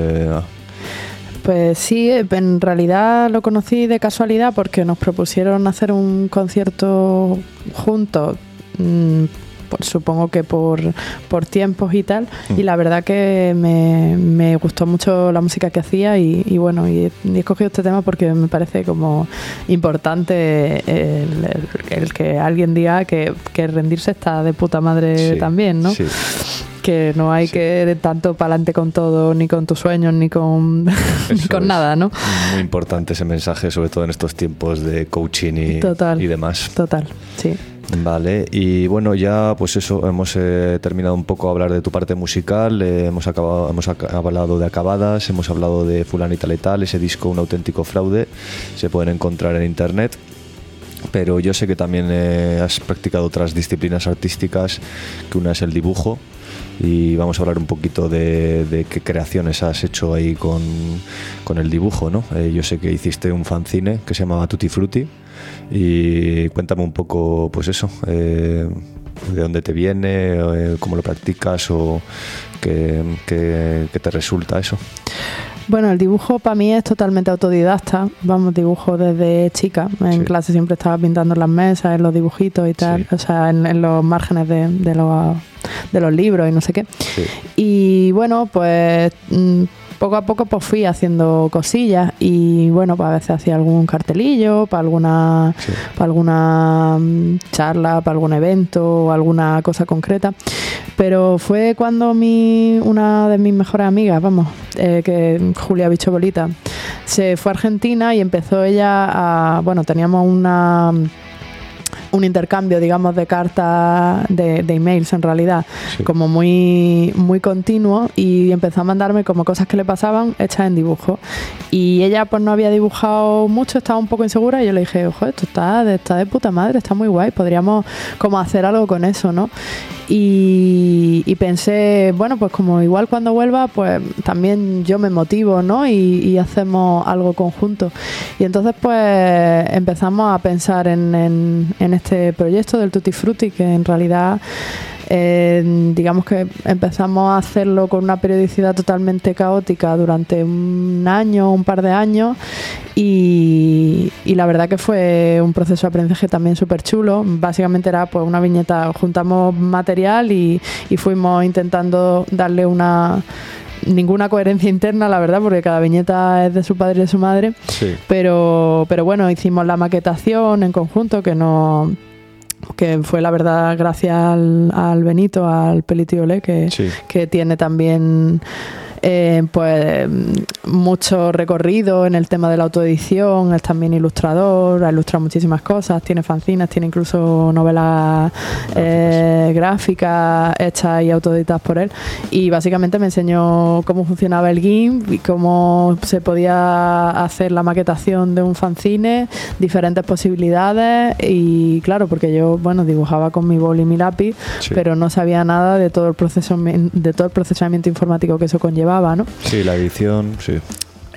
Pues sí, en realidad lo conocí de casualidad porque nos propusieron hacer un concierto juntos, pues supongo que por tiempos y tal, y la verdad que me gustó mucho la música que hacía y bueno, y he escogido este tema porque me parece como importante el que alguien diga que rendirse está de puta madre, sí, también, ¿no? Sí. Que no hay que ir tanto para adelante con todo, ni con tus sueños, ni con nada, ¿no? Muy importante ese mensaje, sobre todo en estos tiempos de coaching y demás. Total, sí. Vale, y bueno, ya pues eso, hemos terminado un poco a hablar de tu parte musical, hemos hablado de Acabadas, hemos hablado de Fulanita Letal, ese disco Un Auténtico Fraude, se pueden encontrar en internet. Pero yo sé que también has practicado otras disciplinas artísticas, que una es el dibujo, y vamos a hablar un poquito de qué creaciones has hecho ahí con el dibujo, ¿no? Yo sé que hiciste un fanzine que se llamaba Tutti Frutti, y cuéntame un poco, pues eso, de dónde te viene, cómo lo practicas o qué te resulta eso. Bueno, el dibujo para mí es totalmente autodidacta. Vamos, dibujo desde chica. En clase siempre estaba pintando en las mesas, en los dibujitos y tal. O sea, en los márgenes de los libros y no sé qué. Sí. Y bueno, pues poco a poco pues fui haciendo cosillas y bueno, pues a veces hacía algún cartelillo para alguna charla, para algún evento o alguna cosa concreta. Pero fue cuando una de mis mejores amigas, que Julia Bichobolita, se fue a Argentina y empezó ella teníamos un intercambio, digamos, de cartas, de emails en realidad, como muy, muy continuo, y empezó a mandarme como cosas que le pasaban hechas en dibujo. Y ella pues no había dibujado mucho, estaba un poco insegura, y yo le dije, ojo, esto está de puta madre, está muy guay, podríamos como hacer algo con eso, ¿no? Y pensé, bueno, pues como igual cuando vuelva, pues también yo me motivo, ¿no? Y hacemos algo conjunto. Y entonces pues empezamos a pensar en este proyecto del Tutti Frutti, que en realidad digamos que empezamos a hacerlo con una periodicidad totalmente caótica durante un par de años, y la verdad que fue un proceso de aprendizaje también súper chulo. Básicamente era pues una viñeta, juntamos material y fuimos intentando darle ninguna coherencia interna, la verdad, porque cada viñeta es de su padre y de su madre, pero bueno, hicimos la maquetación en conjunto, que fue la verdad gracias al Benito, al Pelitiolé, que tiene también pues mucho recorrido en el tema de la autoedición. Es también ilustrador, ha ilustrado muchísimas cosas, tiene fanzines, tiene incluso novelas gráficas hechas y autoeditadas por él, y básicamente me enseñó cómo funcionaba el GIMP y cómo se podía hacer la maquetación de un fanzine, diferentes posibilidades. Y claro, porque yo dibujaba con mi boli y mi lápiz, pero no sabía nada de todo el procesamiento informático que eso conllevaba, ¿no? Sí, la edición, sí.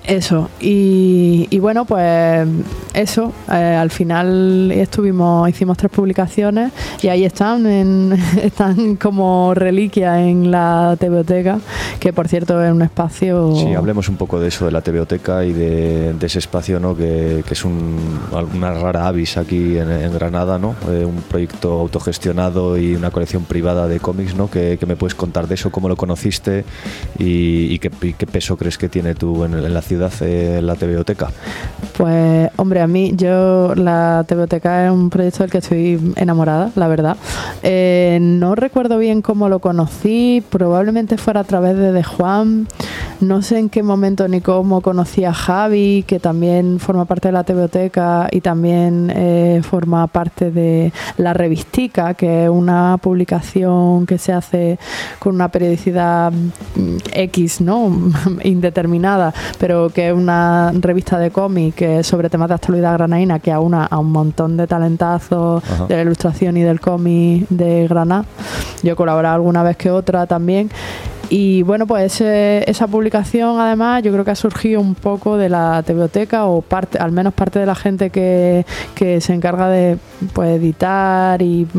Eso, y bueno, pues eso, al final hicimos 3 publicaciones y ahí están como reliquia en la TVOteca, que por cierto es un espacio... Sí, hablemos un poco de eso, de la TVOteca y de ese espacio, ¿no? que es una rara avis aquí en Granada, ¿no? Un proyecto autogestionado y una colección privada de cómics, ¿no? ¿Qué me puedes contar de eso? ¿Cómo lo conociste? ¿Y qué peso crees que tiene tú en la ciudad la TVOteca? Pues hombre, la TVOteca es un proyecto del que estoy enamorada, la verdad. No recuerdo bien cómo lo conocí, probablemente fuera a través de Juan. No sé en qué momento ni cómo conocí a Javi, que también forma parte de la TVOteca y también forma parte de La Revistica, que es una publicación que se hace con una periodicidad X, ¿no? Indeterminada, pero que es una revista de cómic sobre temas de actualidad granadina que aúna a un montón de talentazos de la ilustración y del cómic de Granada. Yo he colaborado alguna vez que otra también. Y bueno, pues esa publicación además yo creo que ha surgido un poco de la TVOteca, o al menos parte de la gente que se encarga de pues editar y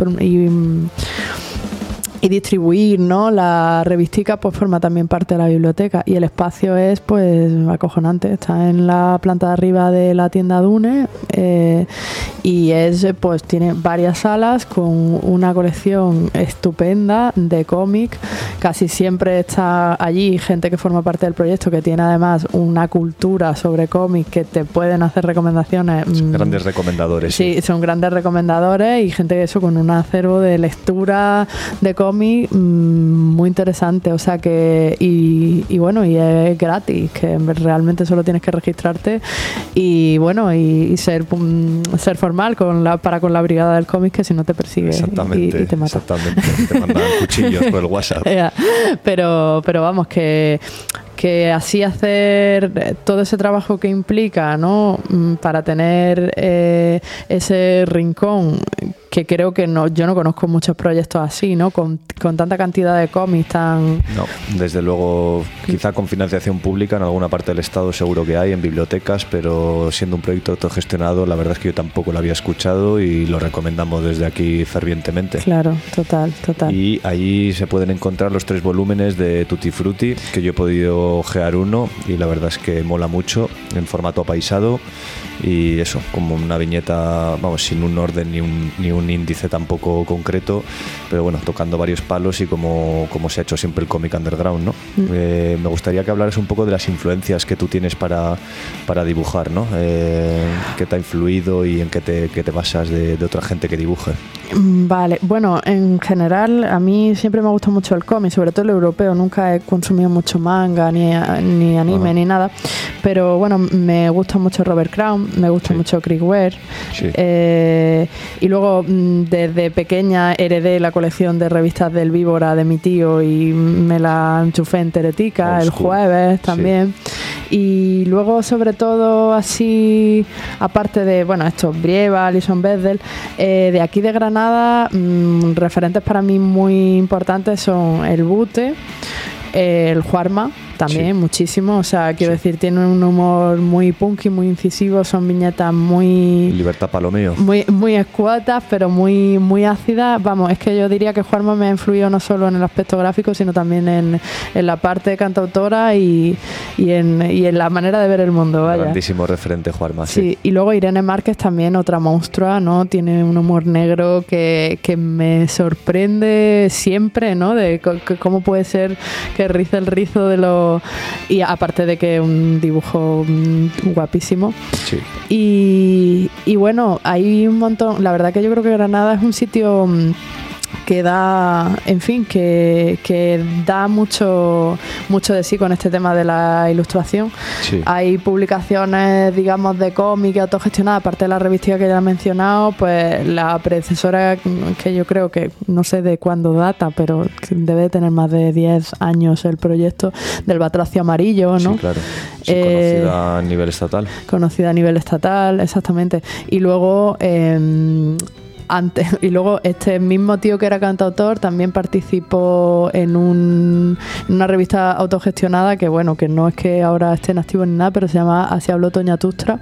distribuir, ¿no? La revistica pues forma también parte de la biblioteca, y el espacio es pues acojonante. Está en la planta de arriba de la tienda Dune, y pues tiene varias salas con una colección estupenda de cómic. Casi siempre está allí gente que forma parte del proyecto, que tiene además una cultura sobre cómic, que te pueden hacer recomendaciones. Son grandes recomendadores. Sí, son grandes recomendadores, y gente eso con un acervo de lectura de cómic muy interesante. O sea que y bueno, y es gratis, que realmente solo tienes que registrarte y bueno, y ser formal con la brigada del cómic, que si no te persigue y te mata. Exactamente, te mandan cuchillos por el WhatsApp. Pero vamos, que así hacer todo ese trabajo que implica, ¿no? Para tener ese rincón, que creo que yo no conozco muchos proyectos así, ¿no? Con tanta cantidad de cómics tan... No, desde luego, quizá con financiación pública en alguna parte del Estado seguro que hay, en bibliotecas, pero siendo un proyecto autogestionado, la verdad es que yo tampoco lo había escuchado y lo recomendamos desde aquí fervientemente. Claro, total. Y ahí se pueden encontrar los 3 volúmenes de Tutti Frutti, que yo he podido ojear uno, y la verdad es que mola mucho, en formato apaisado, y eso, como una viñeta, vamos, sin un orden ni un índice tampoco concreto, pero bueno, tocando varios palos, y como se ha hecho siempre el cómic underground, ¿no? Me gustaría que hablaras un poco de las influencias que tú tienes para dibujar, ¿no? ¿Qué te ha influido y en qué te basas de otra gente que dibuje? Vale, bueno, en general a mí siempre me gusta mucho el cómic, sobre todo el europeo. Nunca he consumido mucho manga, ni anime, ni nada, pero bueno, me gusta mucho Robert Crumb, me gusta mucho Chris Ware, y luego desde pequeña heredé la colección de revistas del Víbora de mi tío y me la enchufé en Teretica el jueves también. Y luego, sobre todo, así, aparte de, bueno, estos Brieva, Alison Bechdel, de aquí de Granada, referentes para mí muy importantes son el Bute, el Juarma, también muchísimo, o sea, quiero decir, tiene un humor muy punky, muy incisivo, son viñetas muy... Libertad Palomeo. Muy escuetas, pero muy ácidas. Vamos, es que yo diría que Juanma me ha influido no solo en el aspecto gráfico, sino también en la parte cantautora y en la manera de ver el mundo, vaya. Grandísimo referente Juanma, sí. Y luego Irene Márquez también, otra monstrua, ¿no? Tiene un humor negro que me sorprende siempre, ¿no? De cómo puede ser que rice el rizo de los... Y aparte de que un dibujo guapísimo. Sí. Y bueno, hay un montón. La verdad que yo creo que Granada es un sitio que da, en fin, que da mucho de sí con este tema de la ilustración. Sí. Hay publicaciones, digamos, de cómic autogestionadas, aparte de la revista que ya he mencionado, pues la predecesora, que yo creo que no sé de cuándo data, pero debe de tener más de 10 años el proyecto, del Batracio Amarillo, ¿no? Sí, claro. Sí, conocida a nivel estatal. Conocida a nivel estatal, exactamente. Y luego antes. Y luego este mismo tío que era cantautor también participó en una revista autogestionada que, bueno, que no es que ahora esté en activo ni nada, pero se llama Así habló Toña Tustra.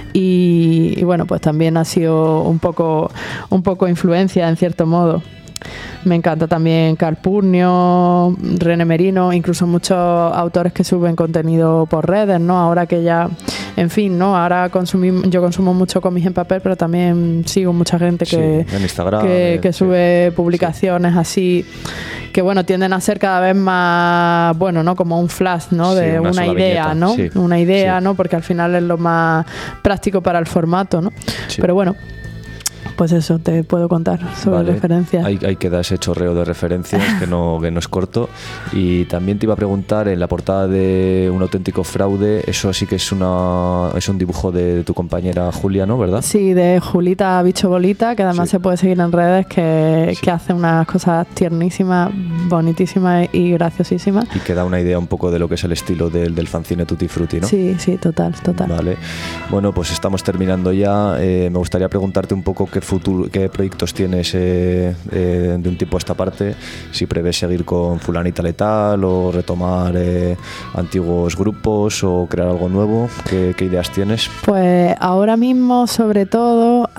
Y bueno, pues también ha sido un poco influencia en cierto modo. Me encanta también Calpurnio, René Merino, incluso muchos autores que suben contenido por redes, ¿no? Ahora que ya, en fin, ¿no? Ahora yo consumo mucho cómics en papel, pero también sigo mucha gente que, en Instagram, que sube publicaciones así, que bueno, tienden a ser cada vez más, bueno, ¿no? Como un flash, ¿no? De una idea, viñeta, ¿no? Sí. Una idea, ¿no? Porque al final es lo más práctico para el formato, ¿no? Sí. Pero bueno, pues eso, te puedo contar sobre referencias. Ahí queda ese chorreo de referencias que no es corto. Y también te iba a preguntar, en la portada de Un auténtico fraude, eso sí que es un dibujo de tu compañera Julia, ¿no? ¿Verdad? Sí, de Julita Bicho Bolita, que además se puede seguir en redes, que hace unas cosas tiernísimas, bonitísimas y graciosísimas. Y que da una idea un poco de lo que es el estilo del fanzine Tutti Frutti, ¿no? Sí, total. Vale. Bueno, pues estamos terminando ya. Me gustaría preguntarte un poco qué proyectos tienes de un tipo a esta parte, si prevés seguir con Fulanita Letal o retomar antiguos grupos o crear algo nuevo. ¿Qué ideas tienes? Pues ahora mismo, sobre todo,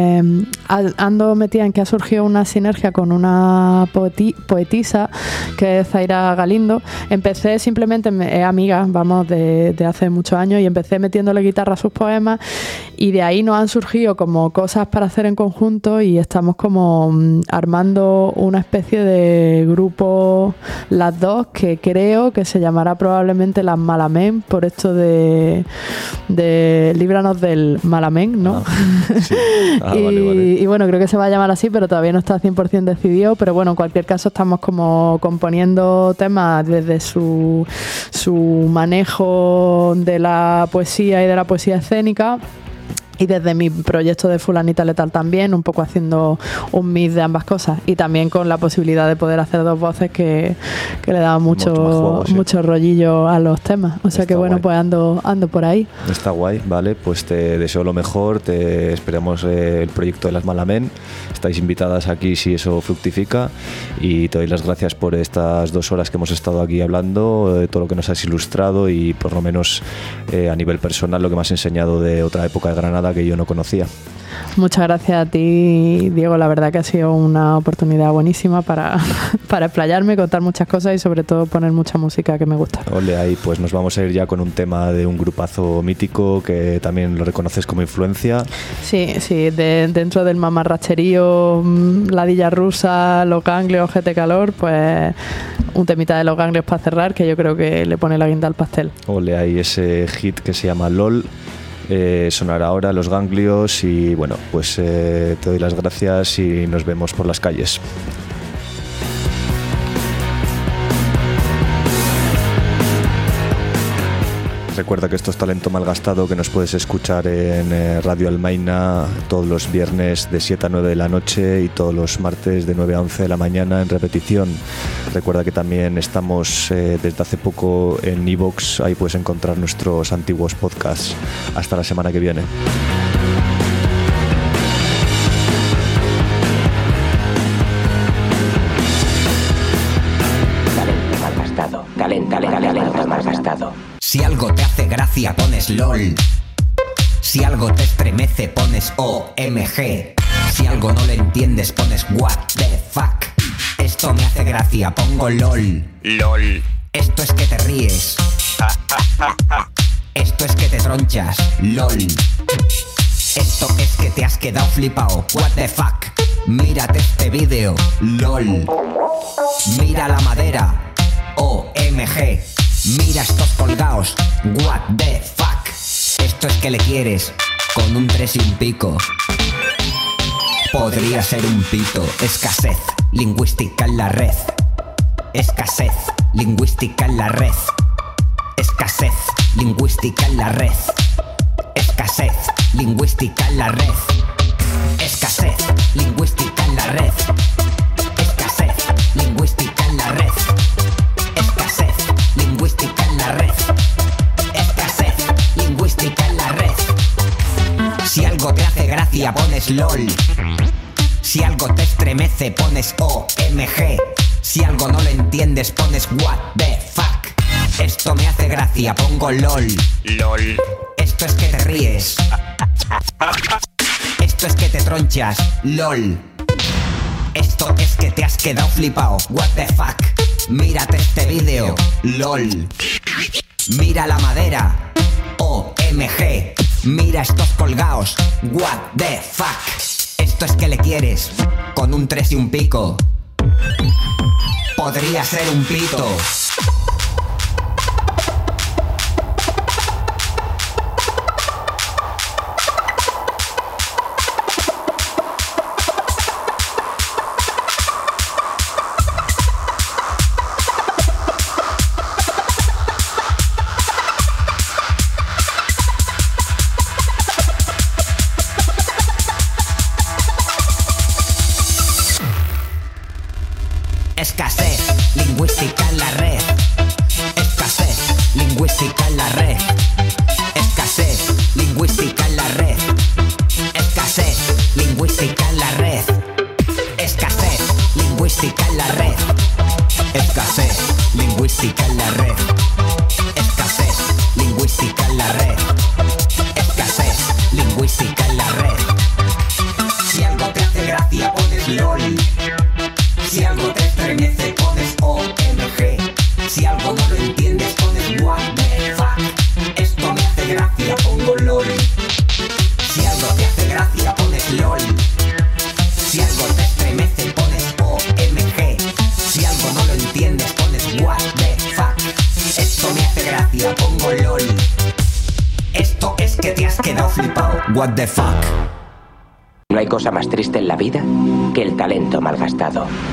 ando metida en que ha surgido una sinergia con una poetisa que es Zaira Galindo. Empecé simplemente, amiga, vamos, de hace muchos años, y empecé metiéndole guitarra a sus poemas, y de ahí nos han surgido como cosas para hacer en conjunto, y estamos como armando una especie de grupo las dos, que creo que se llamará probablemente Las Malamén, por esto de líbranos del Malamén, ¿no? Sí. Vale. Y bueno, creo que se va a llamar así, pero todavía no está 100% decidido. Pero bueno, en cualquier caso estamos como componiendo temas desde su manejo de la poesía y de la poesía escénica, y desde mi proyecto de Fulanita Letal también, un poco haciendo un mix de ambas cosas, y también con la posibilidad de poder hacer dos voces que le da mucho rollillo a los temas. O sea, está que bueno, guay. Pues ando por ahí. Está guay, vale, pues te deseo lo mejor, te esperamos el proyecto de Las Malamén. Estáis invitadas aquí si eso fructifica, y te doy las gracias por estas 2 horas que hemos estado aquí hablando, de todo lo que nos has ilustrado, y por lo menos a nivel personal lo que me has enseñado de otra época de Granada que yo no conocía. Muchas gracias a ti, Diego. La verdad que ha sido una oportunidad buenísima para explayarme, contar muchas cosas y sobre todo poner mucha música que me gusta. Ole, ahí pues nos vamos a ir ya con un tema de un grupazo mítico que también lo reconoces como influencia. Sí, dentro del mamarracherío, Ladilla Rusa, Los Ganglios, GT Calor, pues un temita de Los Ganglios para cerrar, que yo creo que le pone la guinda al pastel. Ole, ahí ese hit que se llama LOL. Sonará ahora Los Ganglios, y bueno, pues te doy las gracias y nos vemos por las calles. Recuerda que esto es Talento Malgastado, que nos puedes escuchar en Radio Almaina todos los viernes de 7 a 9 de la noche y todos los martes de 9 a 11 de la mañana en repetición. Recuerda que también estamos desde hace poco en iVoox, ahí puedes encontrar nuestros antiguos podcasts. Hasta la semana que viene. Talento malgastado. Si algo te hace gracia, pones LOL. Si algo te estremece, pones OMG. Si algo no le entiendes, pones what the fuck. Esto me hace gracia, pongo LOL. LOL. Esto es que te ríes. Esto es que te tronchas. LOL. Esto es que te has quedado flipao. What the fuck. Mírate este vídeo. LOL. Mira la madera. OMG. Mira estos colgaos. What the fuck. Esto es que le quieres con un 3 y un pico. Podría ser un pito. Escasez lingüística en la red. Escasez lingüística en la red. Escasez lingüística en la red. Escasez lingüística en la red. Escasez lingüística en la red. Escasez lingüística en la red. Escasez lingüística en la red. Escasez lingüística en la red. Si algo te hace gracia, pones LOL. Si algo te estremece, pones OMG. Si algo no lo entiendes, pones what the fuck. Esto me hace gracia, pongo LOL. LOL. Esto es que te ríes. Esto es que te tronchas, LOL. Esto es que te has quedado flipado, what the fuck. Mírate este vídeo, LOL. Mira la madera, OMG. Mira estos colgaos, what the fuck. Esto es que le quieres, con un 3 y un pico. Podría ser un pito. Escasez lingüística en la red. Escasez lingüística en la red. Escasez lingüística en la red. Escasez lingüística en la red. Escasez lingüística en la red. Escasez lingüística en la red. Escasez lingüística en la red. Escasez lingüística en la red. Si algo te hace gracia, pones LOL. Si algo te estremece, pones OMG. Si algo no lo entiendes, pones what the fuck. Esto me hace gracia, pongo LOL. Si algo te hace gracia, pones LOL. Si algo te estremece, pones OMG. Si algo no lo entiendes, pones what the fuck. Esto me hace gracia, pongo LOL. Esto es que te has quedado flipado, what the fuck. No hay cosa más triste en la vida que el talento malgastado.